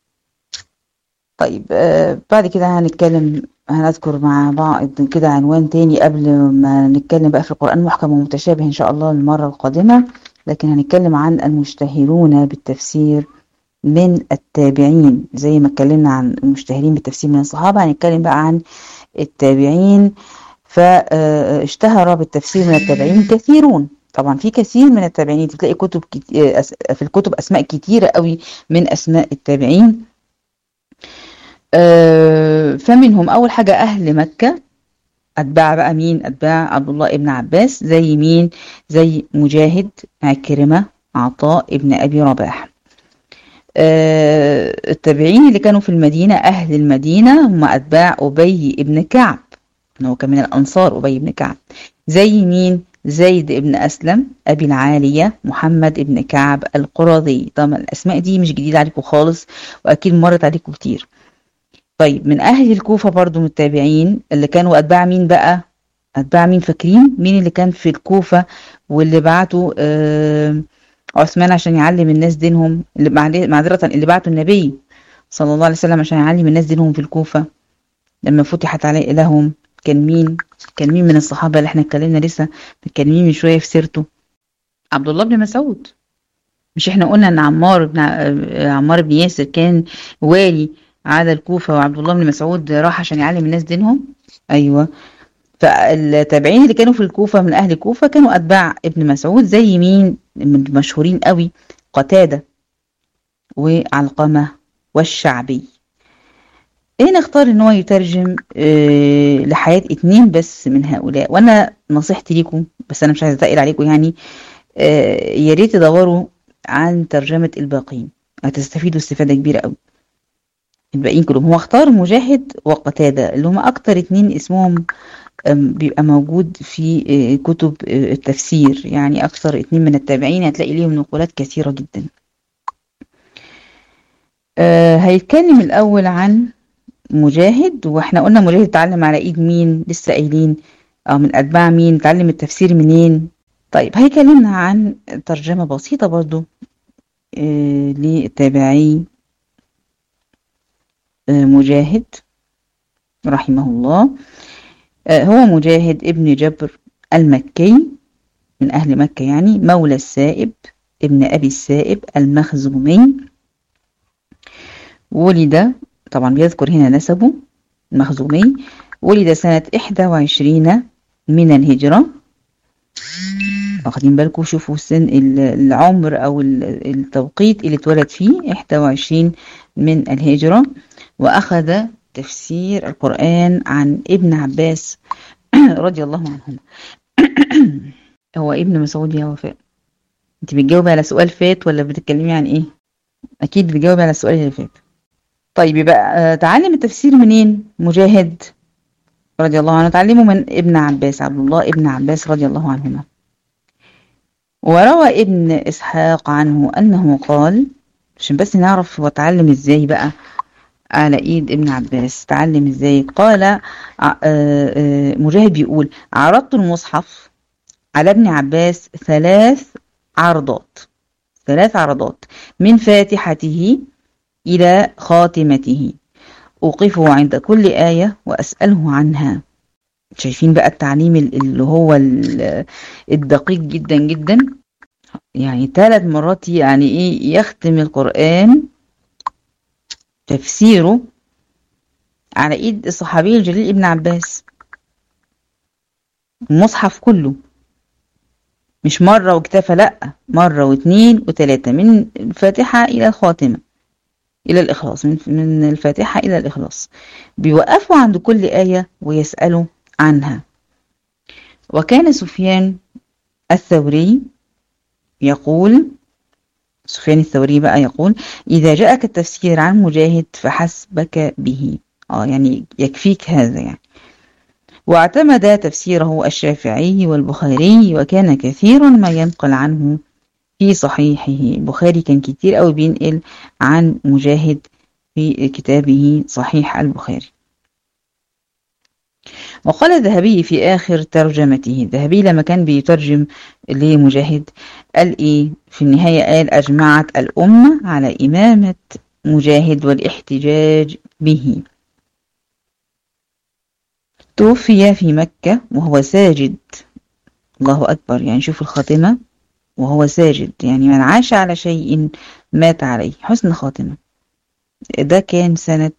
طيب بعد كده هنذكر مع بعض كده عنوان تاني قبل ما نتكلم بقى في القرآن محكم ومتشابه إن شاء الله المرة القادمة. لكن هنتكلم عن المشتهرون بالتفسير من التابعين. زي ما اتكلمنا عن المشتهرين بالتفسير من الصحابة، هنتكلم بقى عن التابعين. فاشتهر بالتفسير من التابعين كثيرون. طبعا في كثير من التابعين تلاقي في الكتب أسماء كتيرة قوي من أسماء التابعين. فمنهم أول حاجة أهل مكة، أتباع بقى مين؟ أتباع عبد الله ابن عباس. زي مين؟ زي مجاهد، عكرمة، عطاء ابن أبي رباح. التابعين اللي كانوا في المدينة، أهل المدينة، هم أتباع أبي بن كعب، هو كان من الأنصار أبي بن كعب. زي مين؟ زيد بن أسلم، أبي العالية، محمد بن كعب القرظي. طبعا الأسماء دي مش جديدة عليكم خالص، وأكيد مرت عليكم كتير. طيب من أهل الكوفة برضو من التابعين اللي كانوا أتباع مين بقى؟ أتباع مين؟ فاكرين مين اللي كان في الكوفة واللي بعته عثمان عشان يعلم الناس دينهم، اللي معذرة اللي بعته النبي صلى الله عليه وسلم عشان يعلم الناس دينهم في الكوفة لما فتحت عليه لهم؟ كان مين؟ كان مين من الصحابة اللي احنا اتكلمنا لسه متكلمين من شوية في سيرته؟ عبد الله بن مسعود. مش احنا قلنا ان عمار بن ياسر كان والي على الكوفة، وعبد الله بن مسعود راح عشان يعلم الناس دينهم؟ ايوه. فالتابعين اللي كانوا في الكوفة من اهل الكوفة كانوا اتباع ابن مسعود. زي مين من المشهورين قوي؟ قتادة وعلقمة والشعبي. ايه، نختار ان هو يترجم لحياة اتنين بس من هؤلاء. وانا نصيحتي ليكم، بس انا مش عايزة اتقل عليكم يعني، يا ريت تدوروا عن ترجمة الباقين، هتستفيدوا استفادة كبيرة قوي. الباقيين كلهم هو اختار مجاهد وقتادة اللي هم اكتر اتنين اسمهم بيبقى موجود في كتب التفسير، يعني اكثر اتنين من التابعين هتلاقي ليهم نقولات كثيرة جدا. هيتكلم الاول عن مجاهد، واحنا قلنا مجاهد اتعلم على ايد مين؟ لسه قايلين من اتباع مين؟ اتعلم التفسير منين؟ طيب هيكلمنا عن ترجمة بسيطة برضو للتابعي مجاهد رحمه الله. هو مجاهد ابن جبر المكي من أهل مكة، يعني مولى السائب ابن أبي السائب المخزومي. ولد، طبعا بيذكر هنا نسبه المخزومي، ولد سنة 21 من الهجرة. واخدين بالكم؟ شوفوا سن العمر أو التوقيت اللي اتولد فيه، 21 من الهجرة. وأخذ تفسير القرآن عن ابن عباس رضي الله عنهما. هو ابن مسعود يا وفاء؟ انت بتجاوبي على سؤال فات ولا بتتكلمي عن ايه؟ اكيد بتجاوبي على السؤال اللي فات. طيب يبقى تعلم التفسير منين مجاهد رضي الله عنه؟ تعلمه من ابن عباس، عبد الله ابن عباس رضي الله عنهما. وروى ابن إسحاق عنه أنه قال، عشان بس نعرف هو اتعلم ازاي بقى على ايد ابن عباس، تعلم ازاي. قال مجاهد بيقول: عرضت المصحف على ابن عباس 3 عرضات، 3 عرضات من فاتحته إلى خاتمته، أوقفه عند كل آية وأسأله عنها. شايفين بقى التعليم اللي هو الدقيق جدا جدا، يعني 3 مرات يعني ايه يختم القرآن تفسيره على ايد الصحابي الجليل ابن عباس، المصحف كله، مش مرة واكتفى، لأ، مرة و2 و3، من الفاتحة إلى الخاتمة إلى الإخلاص، من الفاتحة إلى الإخلاص، بيوقفوا عند كل آية ويسألوا عنها. وكان سفيان الثوري يقول، سفيان الثوري بقى يقول: إذا جاءك التفسير عن مجاهد فحسبك به، يعني يكفيك هذا يعني. واعتمد تفسيره الشافعي والبخاري، وكان كثيرا ما ينقل عنه في صحيحه. البخاري كان كتير قوي بينقل عن مجاهد في كتابه صحيح البخاري. وقال الذهبي في آخر ترجمته، الذهبي لما كان بيترجم لمجاهد قال إيه في النهاية؟ قال: أجمعت الأمة على إمامة مجاهد والاحتجاج به. توفي في مكة وهو ساجد، الله أكبر، يعني شوف الخاتمة، وهو ساجد، يعني من عاش على شيء مات عليه، حسن خاتمة. ده كان سنة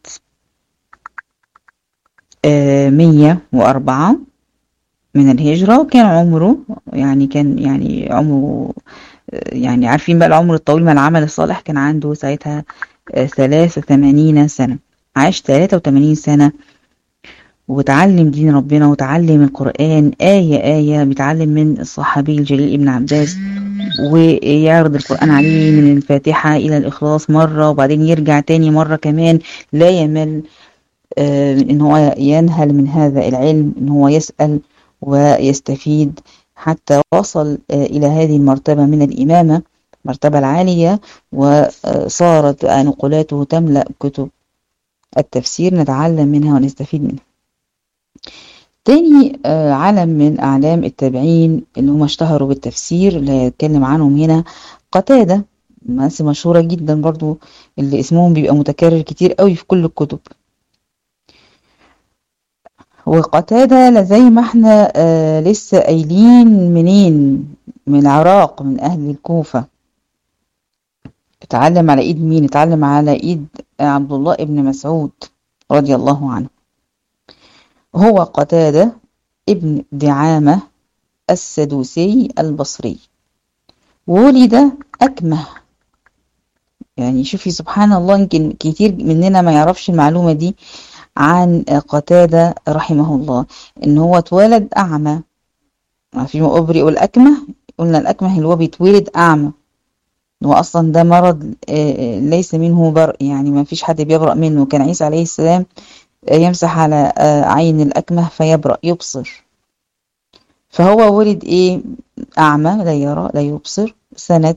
104 من الهجرة، وكان عمره يعني عمره يعني عارفين بقى العمر الطويل مع العمل الصالح، كان عنده ساعتها 83 سنة، عاش 83 سنة وتعلم دين ربنا وتعلم القرآن آية آية، بيتعلم من الصحابي الجليل ابن عباس ويعرض القرآن عليه من الفاتحة إلى الإخلاص مرة، وبعدين يرجع تاني مرة كمان، لا يمل إن هو ينهل من هذا العلم، إن هو يسأل ويستفيد، حتى وصل إلى هذه المرتبة من الإمامة، مرتبة العالية، وصارت نقولاته تملأ كتب التفسير، نتعلم منها ونستفيد منها. تاني علم من أعلام التابعين اللي هم اشتهروا بالتفسير اللي هيتكلم عنهم هنا قتادة، ناس مشهورة جدا برضو، اللي اسمهم بيبقى متكرر كتير قوي في كل الكتب. وقتادة زي ما احنا لسه قايلين، منين؟ من العراق، من أهل الكوفة. اتعلم على ايد مين؟ اتعلم على ايد عبد الله ابن مسعود رضي الله عنه. هو قتادة ابن دعامة السدوسي البصري، ولد أكمه. يعني شوفي سبحان الله، يمكن كتير مننا ما يعرفش المعلومة دي عن قتادة رحمه الله، ان هو اتولد أعمى. في أبرئ الأكمه، قلنا الأكمه اللي هو بيتولد أعمى، هو أصلا ده مرض ليس منه برء، يعني ما فيش حد بيبرأ منه. كان عيسى عليه السلام يمسح على عين الأكمه فيبرأ، يبصر. فهو ولد ايه؟ أعمى، لا يرى لا يبصر، سنة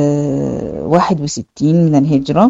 61 من الهجرة،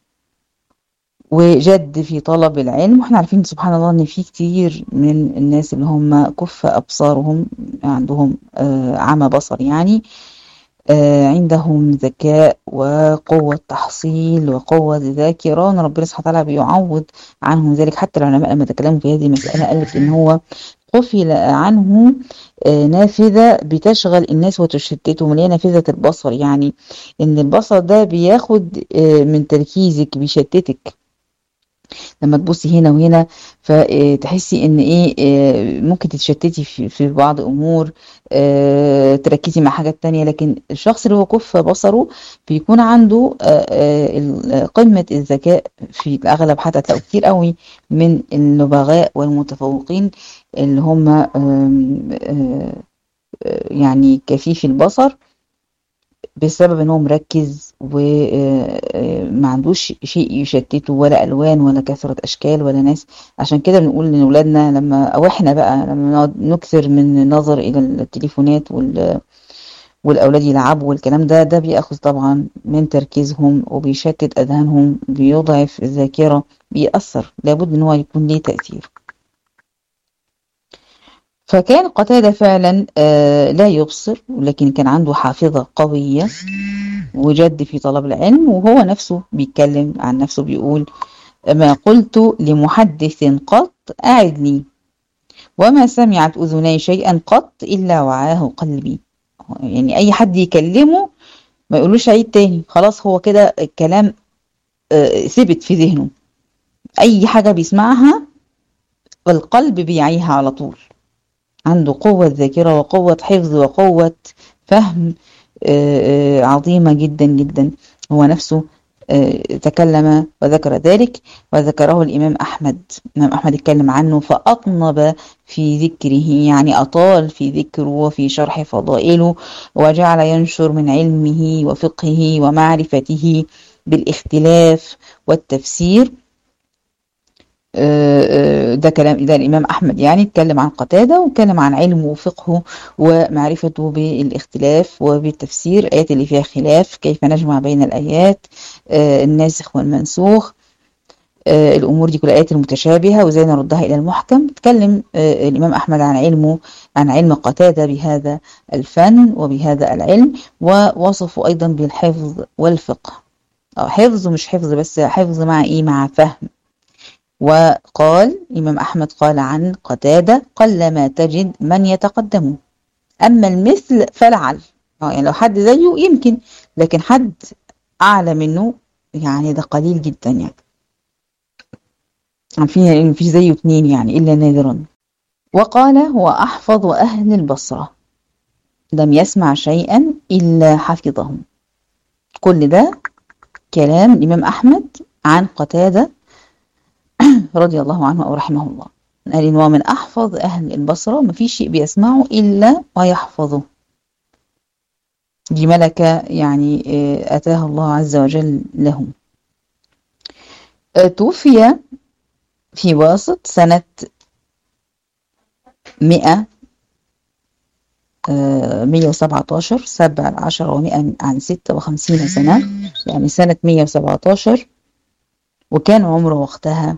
وجد في طلب العلم. واحنا عارفين سبحان الله ان في كتير من الناس اللي هم كف أبصارهم، عندهم عمى بصر يعني، عندهم ذكاء وقوة تحصيل وقوة ذاكرة، ربنا سبحانه وتعالى بيعوض عنهم ذلك. حتى العلماء لما تكلموا في هذه المسألة قالت إن هو قفل عنه نافذة بتشغل الناس وتشتتهم، اللي هي نافذة البصر، يعني إن البصر ده بياخد من تركيزك، بيشتتك لما تبصي هنا وهنا، فتحسي ان ايه، ممكن تتشتتي في بعض امور، تركزي مع حاجات تانية. لكن الشخص اللي هو كف بصره بيكون عنده قمة الذكاء في الاغلب. حتى تلاقوا كتير قوي من النبغاء والمتفوقين اللي هم يعني كفيف البصر، بسبب ان هو مركز وما عندوش شيء يشتته، ولا الوان ولا كثرة اشكال ولا ناس. عشان كده بنقول لاولادنا لما، او احنا بقى لما نقعد نكثر من النظر الى التليفونات والاولاد يلعبوا والكلام ده بياخذ طبعا من تركيزهم وبيشتت اذهانهم، بيضعف الذاكرة، بيأثر، لابد ان هو يكون ليه تأثير. فكان قتادة فعلا لا يبصر، ولكن كان عنده حافظة قوية وجد في طلب العلم. وهو نفسه بيتكلم عن نفسه، بيقول: ما قلت لمحدث قط أعدني، وما سمعت أذني شيئا قط إلا وعاه قلبي. يعني أي حد يكلمه ما يقولوش عيد تاني، خلاص هو كده الكلام ثبت في ذهنه. أي حاجة بيسمعها القلب بيعيها على طول، عنده قوة ذاكرة وقوة حفظ وقوة فهم عظيمة جدا جدا. هو نفسه تكلم وذكر ذلك، وذكره الإمام أحمد. الإمام أحمد اتكلم عنه فأطنب في ذكره، يعني أطال في ذكره وفي شرح فضائله، وجعل ينشر من علمه وفقهه ومعرفته بالاختلاف والتفسير. ده كلام ده الإمام أحمد، يعني اتكلم عن قتادة واتكلم عن علمه وفقهه ومعرفته بالاختلاف وبالتفسير، الآيات اللي فيها خلاف، كيف نجمع بين الآيات، الناسخ والمنسوخ، الأمور دي كل الآيات المتشابهة وزي نردها إلى المحكم. اتكلم الإمام أحمد عن علمه، عن علم قتادة بهذا الفن وبهذا العلم، ووصفه أيضا بالحفظ والفقه. حفظ، مش حفظ بس، حفظ مع إيه؟ مع فهم. وقال الإمام أحمد قال عن قتادة: قلما تجد من يتقدمه، أما المثل فلعل. يعني لو حد زيه يمكن، لكن حد أعلى منه يعني ده قليل جدا. يعني عارفين يعني مفيش زيه اتنين يعني إلا نادرا. وقال: هو أحفظ أهل البصرة، لم يسمع شيئا إلا حفظه. كل ده كلام الإمام أحمد عن قتادة رضي الله عنه أو رحمه الله. قال إن هو من أحفظ أهل البصرة، ما في شيء بيسمعه إلا ويحفظه. دي ملكة يعني أتاها الله عز وجل لهم. توفي في واسط سنة 117، 17 و100 عن 56 سنة، يعني سنة 117، وكان عمره وقتها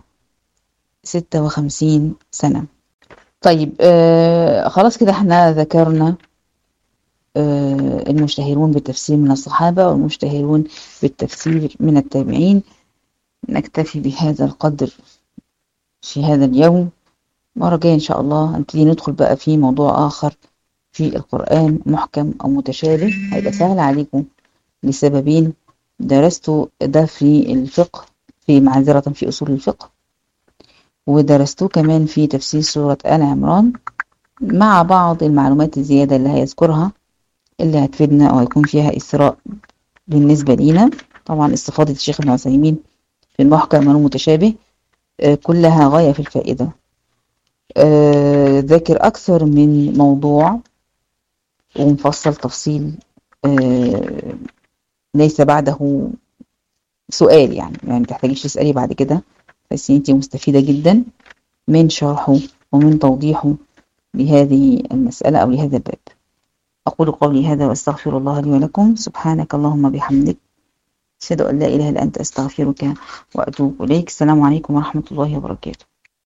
56 سنة. طيب خلاص كده احنا ذكرنا المشتهرون بالتفسير من الصحابة والمشتهرون بالتفسير من التابعين. نكتفي بهذا القدر في هذا اليوم. مرة جاية إن شاء الله هنبتدي ندخل بقى في موضوع آخر في القرآن، محكم أو متشابه، هيبقى سهل عليكم لسببين: درستوا ده في الفقه، في معذرة في أصول الفقه، ودرستوه كمان في تفسير سورة آل عمران، مع بعض المعلومات الزيادة اللي هيذكرها اللي هتفيدنا أو هيكون فيها إثراء بالنسبة لينا. طبعا استفاضة الشيخ ابن عثيمين في المحكم والمتشابه كلها غاية في الفائدة. ذاكر أكثر من موضوع ومفصل تفصيل ليس بعده سؤال، يعني متحتاجيش تسألي بعد كده، بس انتي مستفيدة جدا من شرحه ومن توضيحه لهذه المسألة أو لهذا الباب. أقول قولي هذا وأستغفر الله لي ولكم. سبحانك اللهم بحمدك، أشهد أن لا إله إلا أنت، أستغفرك وأتوب إليك. السلام عليكم ورحمة الله وبركاته.